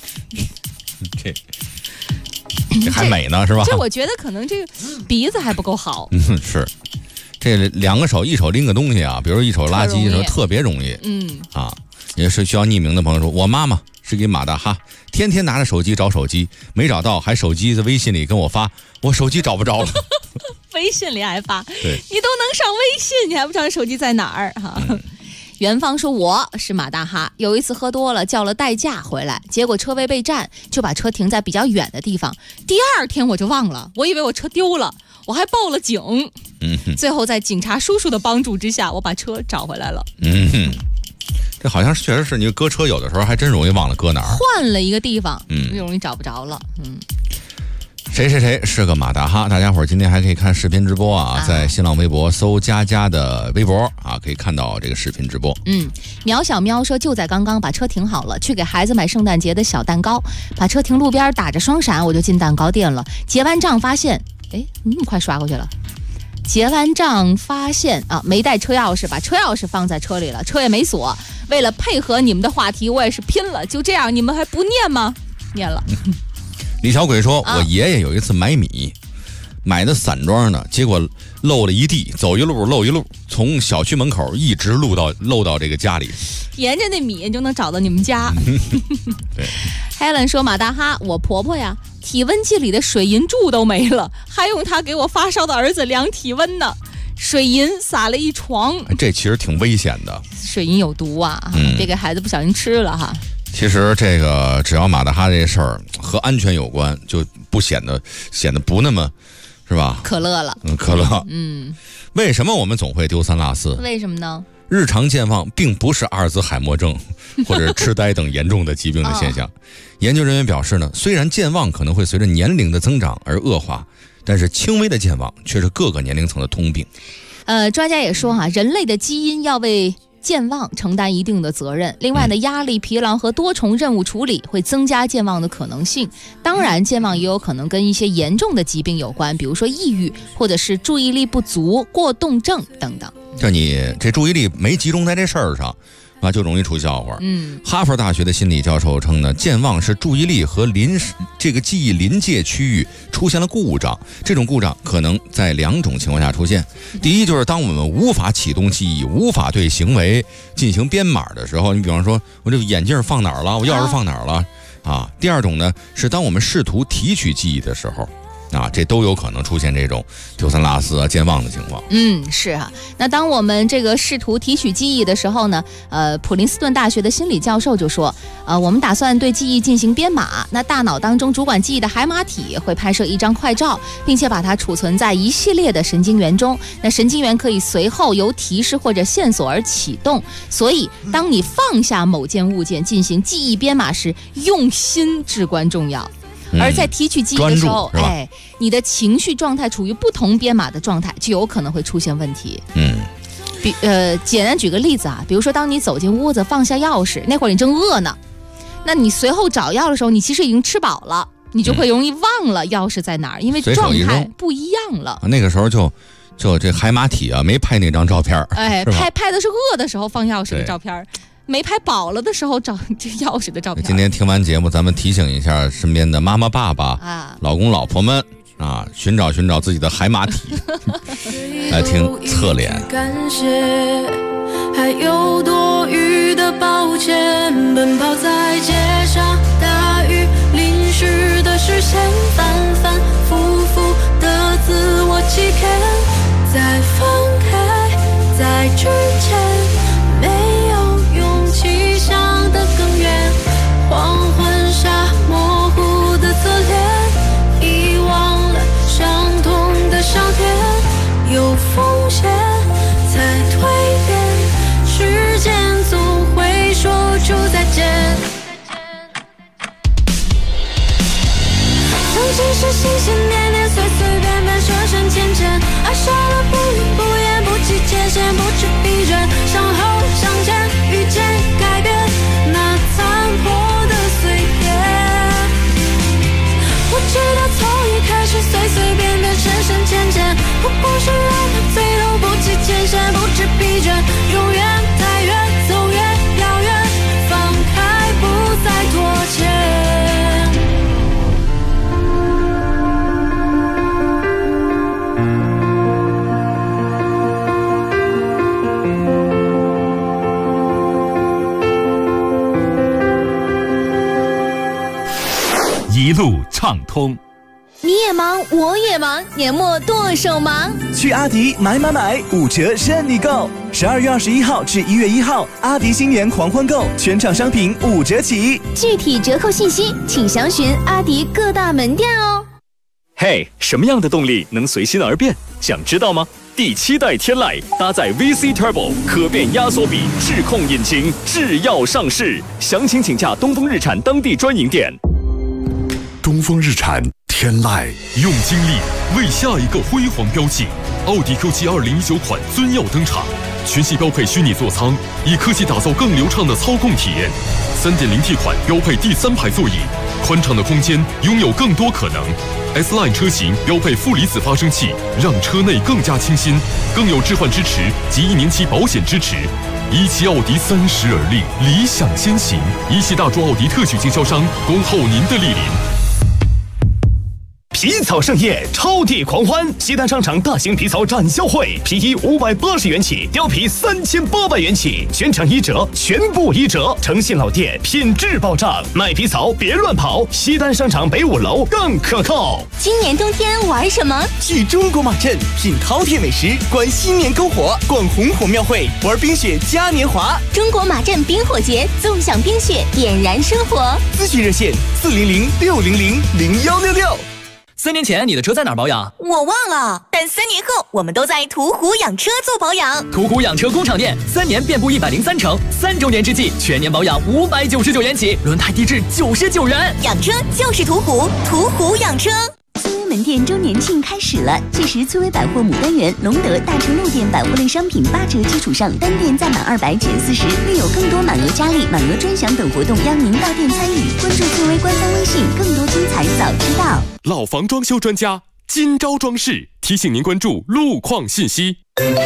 这还美呢，是吧？ 这我觉得可能这个鼻子还不够好。 是，这2个手，一手拎个东西啊，比如一手垃圾的时候特别容易。也是需要匿名的朋友说，我妈妈是给马大哈，天天拿着手机找手机，没找到还手机在微信里跟我发，我手机找不着了。 微信里还发， 对， 你都能上微信，你还不知道手机在哪儿哈？元芳说，我是马大哈，有一次喝多了叫了代驾回来，结果车位被占，就把车停在比较远的地方。第2天我就忘了，我以为我车丢了，我还报了警。最后在警察叔叔的帮助之下，我把车找回来了。 这好像确实是，你搁车有的时候还真容易忘了搁哪儿， 换了一个地方，就容易找不着了。 谁是个马大哈，大家伙今天还可以看视频直播啊，在新浪微博搜佳佳的微博啊，可以看到这个视频直播。 苗小喵说，就在刚刚把车停好了，去给孩子买圣诞节的小蛋糕，把车停路边打着双闪，我就进蛋糕店了，结完账发现，你那么快刷过去了？结完账发现没带车钥匙，把车钥匙放在车里了，车也没锁。为了配合你们的话题，我也是拼了。就这样，你们还不念吗？念了。 李小鬼说，我爷爷有一次买米，买的散装的，结果漏了一地，走一路漏一路，从小区门口一直漏到这个家里。 沿着那米就能找到你们家。 对。 Helen 说，马大哈，我婆婆呀，体温计里的水银柱都没了，还用她给我发烧的儿子量体温呢。水银撒了一床， 这其实挺危险的。 水银有毒啊，别给孩子不小心吃了哈。 其实这个只要马大哈这事儿和安全有关，就不显得不那么，是吧？ 可乐了， 可乐。为什么我们总会丢三落四？ 为什么呢？ 日常健忘并不是阿尔兹海默症或者痴呆等严重的疾病的现象。研究人员表示呢，虽然健忘可能会随着年龄的增长而恶化，但是轻微的健忘却是各个年龄层的通病。 专家也说人类的基因要为健忘承担一定的责任。另外呢，压力、疲劳和多重任务处理会增加健忘的可能性。当然，健忘也有可能跟一些严重的疾病有关，比如说抑郁，或者是注意力不足过动症等等。 就你这注意力没集中在这事儿上，就容易出笑话。哈佛大学的心理教授称呢，健忘是注意力和这个记忆临界区域出现了故障，这种故障可能在2种情况下出现。第一，就是当我们无法启动记忆，无法对行为进行编码的时候，你比方说我这个眼镜放哪儿了，我钥匙放哪儿了第二种呢，是当我们试图提取记忆的时候这都有可能出现这种丢三落四健忘的情况。 是那当我们这个试图提取记忆的时候呢，普林斯顿大学的心理教授就说，我们打算对记忆进行编码。那大脑当中主管记忆的海马体会拍摄一张快照，并且把它储存在一系列的神经元中。那神经元可以随后由提示或者线索而启动。所以，当你放下某件物件进行记忆编码时，用心至关重要。而在提取记忆的时候，你的情绪状态处于不同编码的状态，就有可能会出现问题。简单举个例子比如说当你走进屋子放下钥匙，那会儿你正饿呢，那你随后找钥匙的时候，你其实已经吃饱了，你就会容易忘了钥匙在哪儿，因为状态不一样了。 那个时候就这海马体没拍那张照片， 拍的是饿的时候放钥匙的照片。没拍饱了的时候找这钥匙的照片。 今天听完节目，咱们提醒一下身边的妈妈、爸爸、老公、老婆们寻找自己的海马体，来听侧脸。 感谢，还有多余的抱歉，奔跑在街上，大雨淋湿的视线，反反复复的自我欺骗，在放开，在之前。没有勇气想得更远，黄昏下模糊的侧脸，遗忘了伤痛的相片，有风险才蜕变，时间总会说一路畅通。 你也忙，我也忙，年末剁手忙。 去阿迪买，5折任你购。12月21号至1月1号，阿迪新年狂欢购，全场商品5折起。 具体折扣信息，请详询阿迪各大门店哦。 嘿，什么样的动力能随心而变？想知道吗？第7代天籁搭载 VC Turbo 可变压缩比智控引擎，制药上市。详情请洽东风日产当地专营店。 东风日产天籁，用精力为下一个辉煌标记。奥迪 Q7 2019款尊耀登场，全系标配虚拟座舱，以科技打造更流畅的操控体验。3.0T 款标配第3排座椅，宽敞的空间拥有更多可能。S-Line 车型标配负离子发生器，让车内更加清新，更有置换支持及1年期保险支持。17奥迪30而立，理想先行。17大众奥迪特许经销商，恭候您的莅临。 皮草盛宴，超地狂欢！西单商场大型皮草展销会，皮衣580元起，貂皮3800元起，全场1折，全部1折。诚信老店，品质保障，买皮草别乱跑。西单商场北5楼更可靠。 今年冬天玩什么？ 去中国马镇品饕餮美食，观新年篝火，逛红火庙会，玩冰雪嘉年华。 中国马镇冰火节，纵享冰雪，点燃生活。 咨询热线400-600-0166。 3年前你的车在哪儿保养？ 我忘了，但3年后我们都在途虎养车做保养。 途虎养车工厂店，3年遍布103城，3周年之际全年保养599元起，轮胎低至99元。 养车就是途虎，途虎养车。 崔薇门店周年庆开始了，届时崔薇百货牡丹园、隆德、大成路店百货类商品8折基础上，单店再满200减40，另有更多满额佳丽、满额专享等活动，邀您到店参与。关注崔薇官方微信，更多精彩早知道。 老房装修专家今朝装饰提醒您关注路况信息。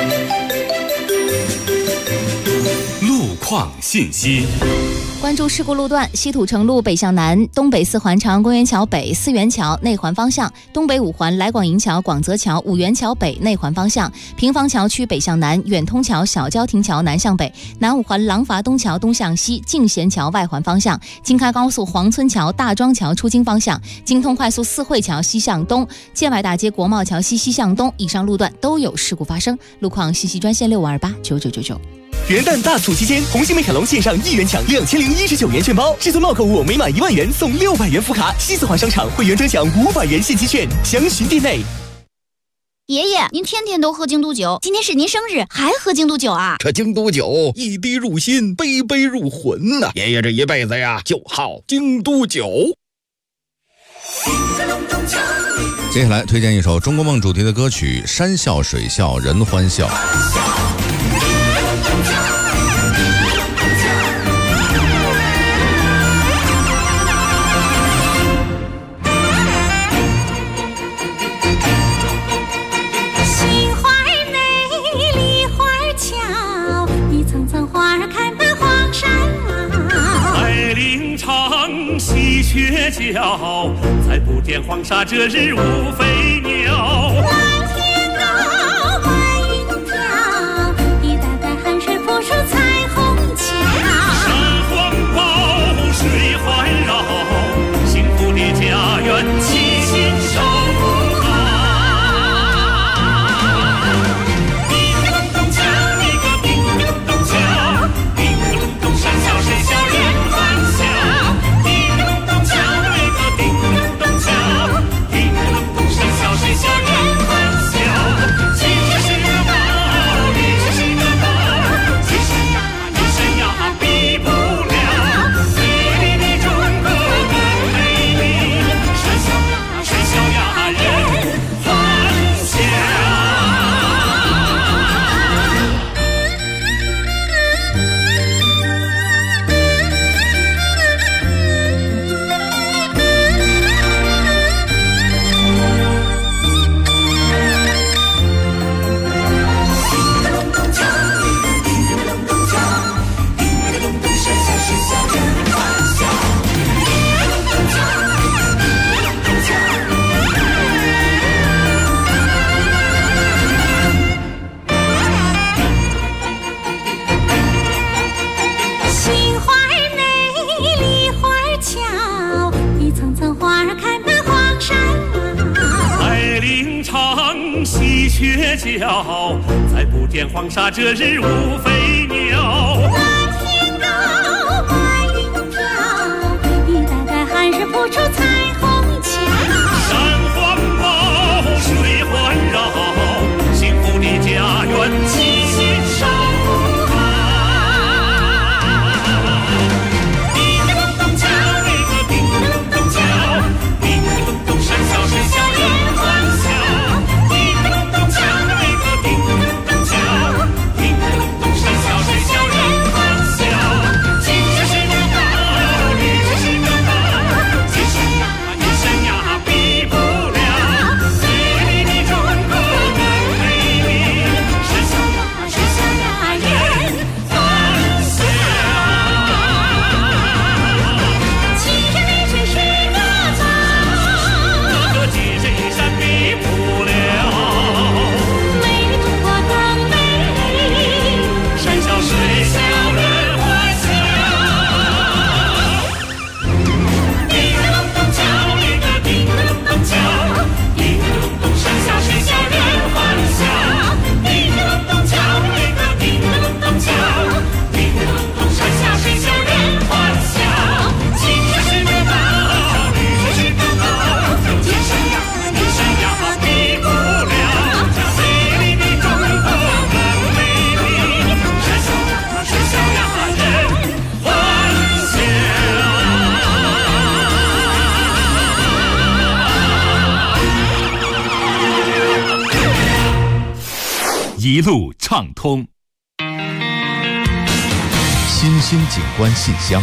路况信息。 关注事故路段：西土城路北向南，东北4环朝阳公园桥北4元桥内环方向；东北5环来广营桥广泽桥5元桥北内环方向；平房桥区北向南，远通桥小郊亭桥南向北；南5环廊坊东桥东向西，静贤桥外环方向；京开高速黄村桥大庄桥出京方向；京通快速四惠桥西向东，建外大街国贸桥西西向东。以上路段都有事故发生。路况信息专线65289999。 元旦大促期间，红星美凯龙线上1元抢2019元券包，至尊茂购物每满1万元送600元福卡，西四环商场会员专享500元现金券，详询店内。 爷爷，您天天都喝京都酒，今天是您生日，还喝京都酒啊？ 这京都酒一滴入心，杯杯入魂呐！爷爷这一辈子呀，就好京都酒。 接下来推荐一首中国梦主题的歌曲《山笑水笑人欢笑》。 喜鹊叫，再不见黄沙，这日无飞鸟。 蓝天高，白云飘，一袋袋汗水铺出彩虹桥。 山环抱，水环绕，幸福的家园齐心守好。叮个咚咚锵，一个叮个咚咚锵，叮个咚咚山笑水笑人欢笑。叮个咚咚锵，叮个咚咚锵，叮个咚咚山笑水笑人欢笑。 雀叫，再不见黄沙，这日无飞鸟。 蓝天高，白云飘，一代代汉日谱出彩虹桥。 山环抱，水环绕，幸福的家园齐心守好。叮咚咚锵，那个叮咚咚锵，叮咚咚山小山小连环笑。叮咚咚锵，那个叮咚咚锵，叮咚咚山小山小连环笑。青山是个高，绿山是个高，金山呀银山呀比不了。美丽的中国更美丽，山小呀山小呀连环笑。七山里水是个草，个个金山比不了。 美丽中国更美丽， 山小水小人欢笑。叮咚咚锵，那个叮咚咚锵，叮咚咚山小水小人欢笑。叮咚咚锵，那个叮咚咚锵，叮咚咚山小水小人欢笑。青山是个高，绿山是个高，金山呀银山呀比不了。美丽的中国更美丽，山小呀山小呀人欢笑。 一路畅通。 新兴景观信箱。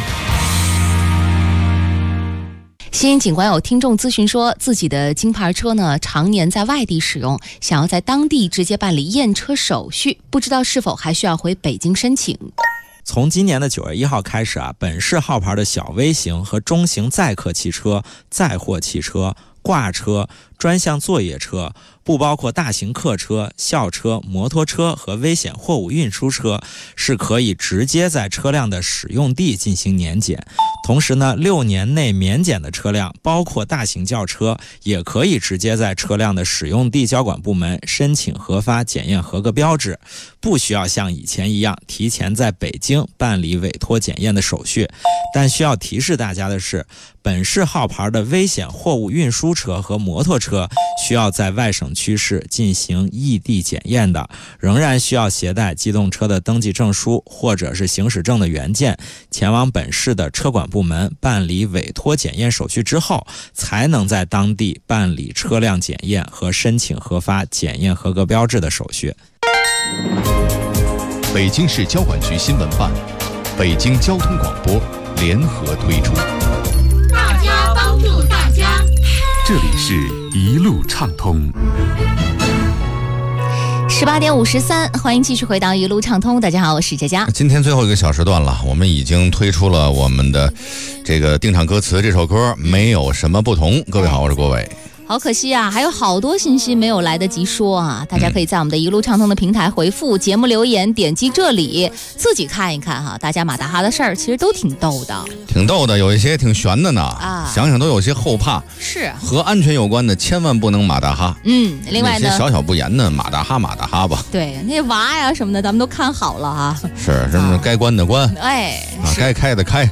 新兴景观有听众咨询说，自己的京牌车呢常年在外地使用，想要在当地直接办理验车手续，不知道是否还需要回北京申请。 从今年的9月1号开始本市号牌的小微型和中型载客汽车、载货汽车、挂车、专项作业车，不包括大型客车、校车、摩托车和危险货物运输车，是可以直接在车辆的使用地进行年检。同时呢，6年内免检的车辆，包括大型轿车，也可以直接在车辆的使用地交管部门申请核发检验合格标志，不需要像以前一样提前在北京办理委托检验的手续。但需要提示大家的是，本市号牌的危险货物运输车和摩托车需要在外省区市进行异地检验的，仍然需要携带机动车的登记证书或者是行驶证的原件，前往本市的车管部门办理委托检验手续之后，才能在当地办理车辆检验和申请核发检验合格标志的手续。 北京市交管局新闻办、北京交通广播联合推出。 大家帮助大家。 这里是一路畅通。 18点53，欢迎继续回到一路畅通。大家好，我是佳佳。 今天最后一个小时段了，我们已经推出了我们的这个定场歌词，这首歌没有什么不同。各位好，我是郭伟。 好可惜啊，还有好多信息没有来得及说啊！大家可以在我们的一路畅通的平台回复节目留言，点击这里自己看一看哈。大家马大哈的事儿其实都挺逗的， 挺逗的，有一些挺悬的呢啊，想想都有些后怕。 是和安全有关的，千万不能马大哈。 另外呢， 那些小小不言的马大哈吧。 对，那娃呀什么的，咱们都看好了啊。 是什么该关的关，该开的开，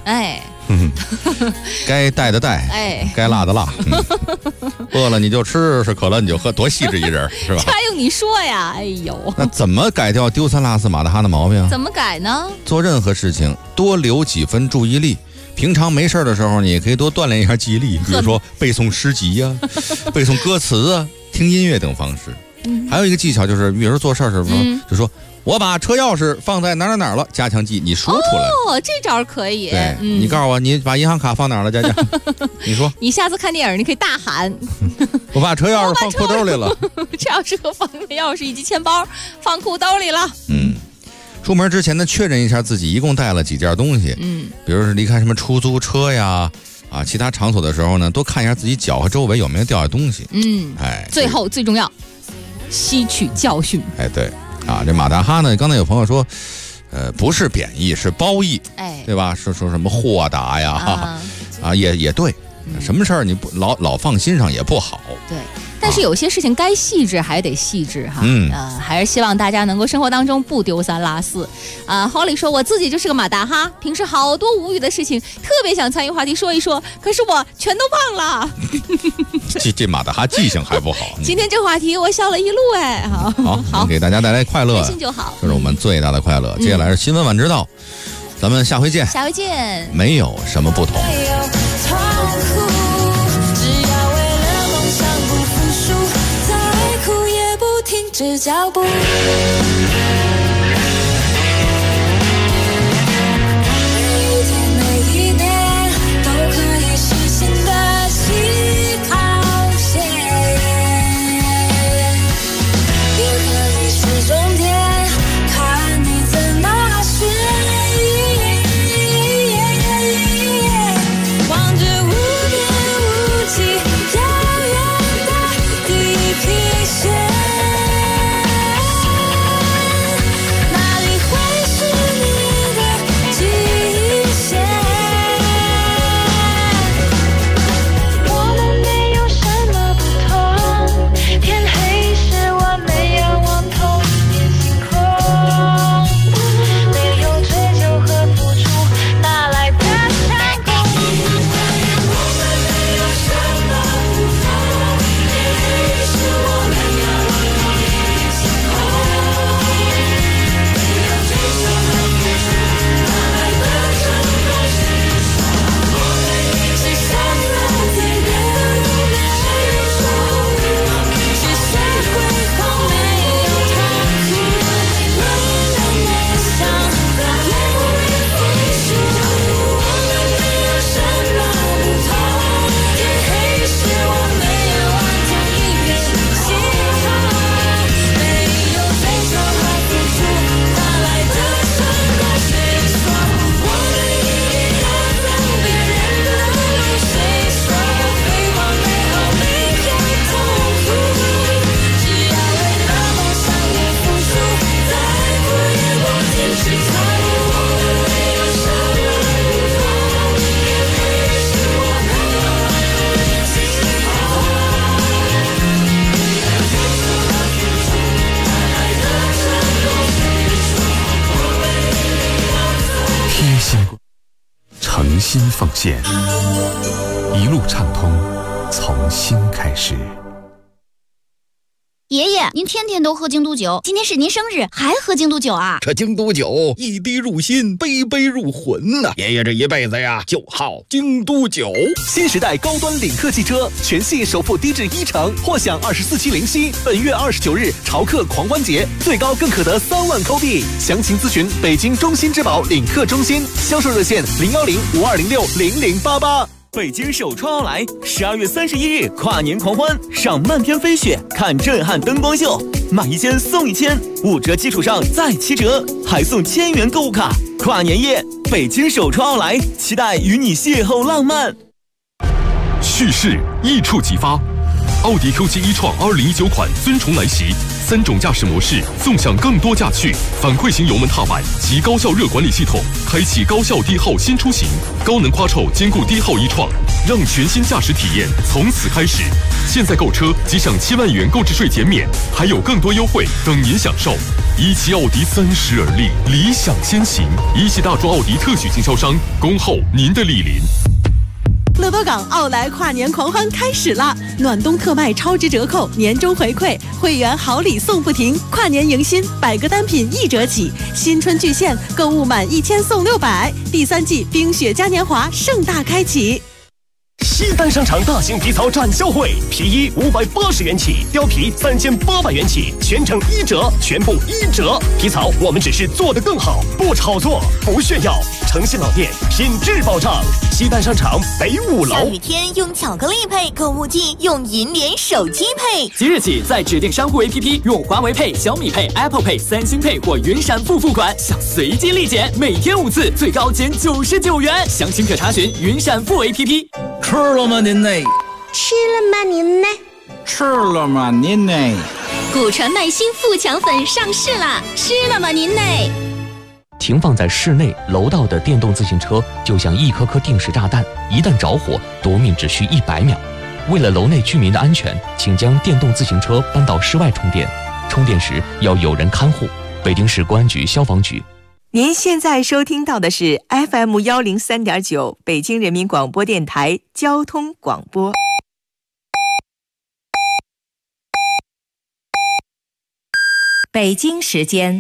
该带的带，该辣的辣。饿了你就吃，是渴了你就喝，多细致一人，是吧？ 这还用你说呀？哎呦， 那怎么改掉丢三落四马大哈的毛病？ 怎么改呢？ 做任何事情多留几分注意力。平常没事的时候，你也可以多锻炼一下记忆力，比如说背诵诗集呀、背诵歌词啊、听音乐等方式。还有一个技巧就是，比如说做事的时候，就说我把车钥匙放在哪儿了，加强记忆，你说出来。 哦，这招可以。 对，你告诉我，你把银行卡放哪儿了，佳佳？你说。 你下次看电影，你可以大喊： 我把车钥匙放裤兜里了。 这钥匙和房门钥匙以及钱包放裤兜里了。 出门之前呢，确认一下自己一共带了几件东西。比如是离开什么出租车呀。其他场所的时候呢，多看一下自己脚和周围有没有掉下东西。 最后最重要，吸取教训。 对。这马大哈呢？刚才有朋友说，不是贬义，是褒义，对吧？说什么豁达呀，也对，什么事儿你不老放心上也不好。 对， 但是有些事情该细致还得细致哈。还是希望大家能够生活当中不丢三落四。Holly 说我自己就是个马达哈，平时好多无语的事情，特别想参与话题说一说，可是我全都忘了。 这马达哈记性还不好。 今天这话题我笑了一路哎， 好，给大家带来快乐， 开心就好， 这是我们最大的快乐。接下来是新闻晚知道，咱们下回见。 下回见。 没有什么不同。 停止脚步。 诚心奉献，一路畅通，从心开始。 爷爷，您天天都喝京都酒，今天是您生日，还喝京都酒啊？ 这京都酒一滴入心，杯杯入魂呐！爷爷这一辈子呀，就好京都酒。 新时代高端领克汽车，全系首付低至10%，或享24期零息。本月29日潮客狂欢节，最高更可得3万扣币。详情咨询北京中心之宝领克中心，销售热线010-5206-0088。 北京首创奥莱12月31日跨年狂欢，赏漫天飞雪，看震撼灯光秀，买1000送1000，5折基础上再7折，还送1000元购物卡。跨年夜，北京首创奥莱，期待与你邂逅浪漫。 蓄势一触即发，奥迪 Q7 e-tron 2019款尊崇来袭，3种驾驶模式纵享更多驾趣，反馈型油门踏板及高效热管理系统，开启高效低耗新出行，高能夸臭兼顾低耗e-tron，让全新驾驶体验从此开始。现在购车即享7万元购置税减免，还有更多优惠等您享受。17奥迪30而立，理想先行。17大众奥迪特许经销商，恭候您的莅临。 乐多港奥莱跨年狂欢开始啦！暖冬特卖超值折扣，年终回馈，会员好礼送不停，跨年迎新，100个单品1折起，新春巨献，购物满1000送600，第3季冰雪嘉年华盛大开启。 西单商场大型皮草展销会，皮衣580元起，貂皮3800元起，全程1折，全部1折。皮草我们只是做得更好，不炒作，不炫耀，诚信老店，品质保障。西单商场北5楼。 下雨天用巧克力配，购物季用银联手机配。 即日起，在指定商户 APP 用华为配、小米配、Apple Pay、三星配或云闪付付款，享随机立减，每天5次，最高减99元。详情可查询云闪付 APP。 吃了吗您呢？ 吃了吗您呢？ 吃了吗您呢？ 古传麦新富强粉上市啦！吃了吗您呢？ 停放在室内楼道的电动自行车就像一颗颗定时炸弹，一旦着火，夺命只需100秒。 为了楼内居民的安全，请将电动自行车搬到室外充电，充电时要有人看护。北京市公安局消防局。 您现在收听到的是 FM103.9 北京人民广播电台交通广播。北京时间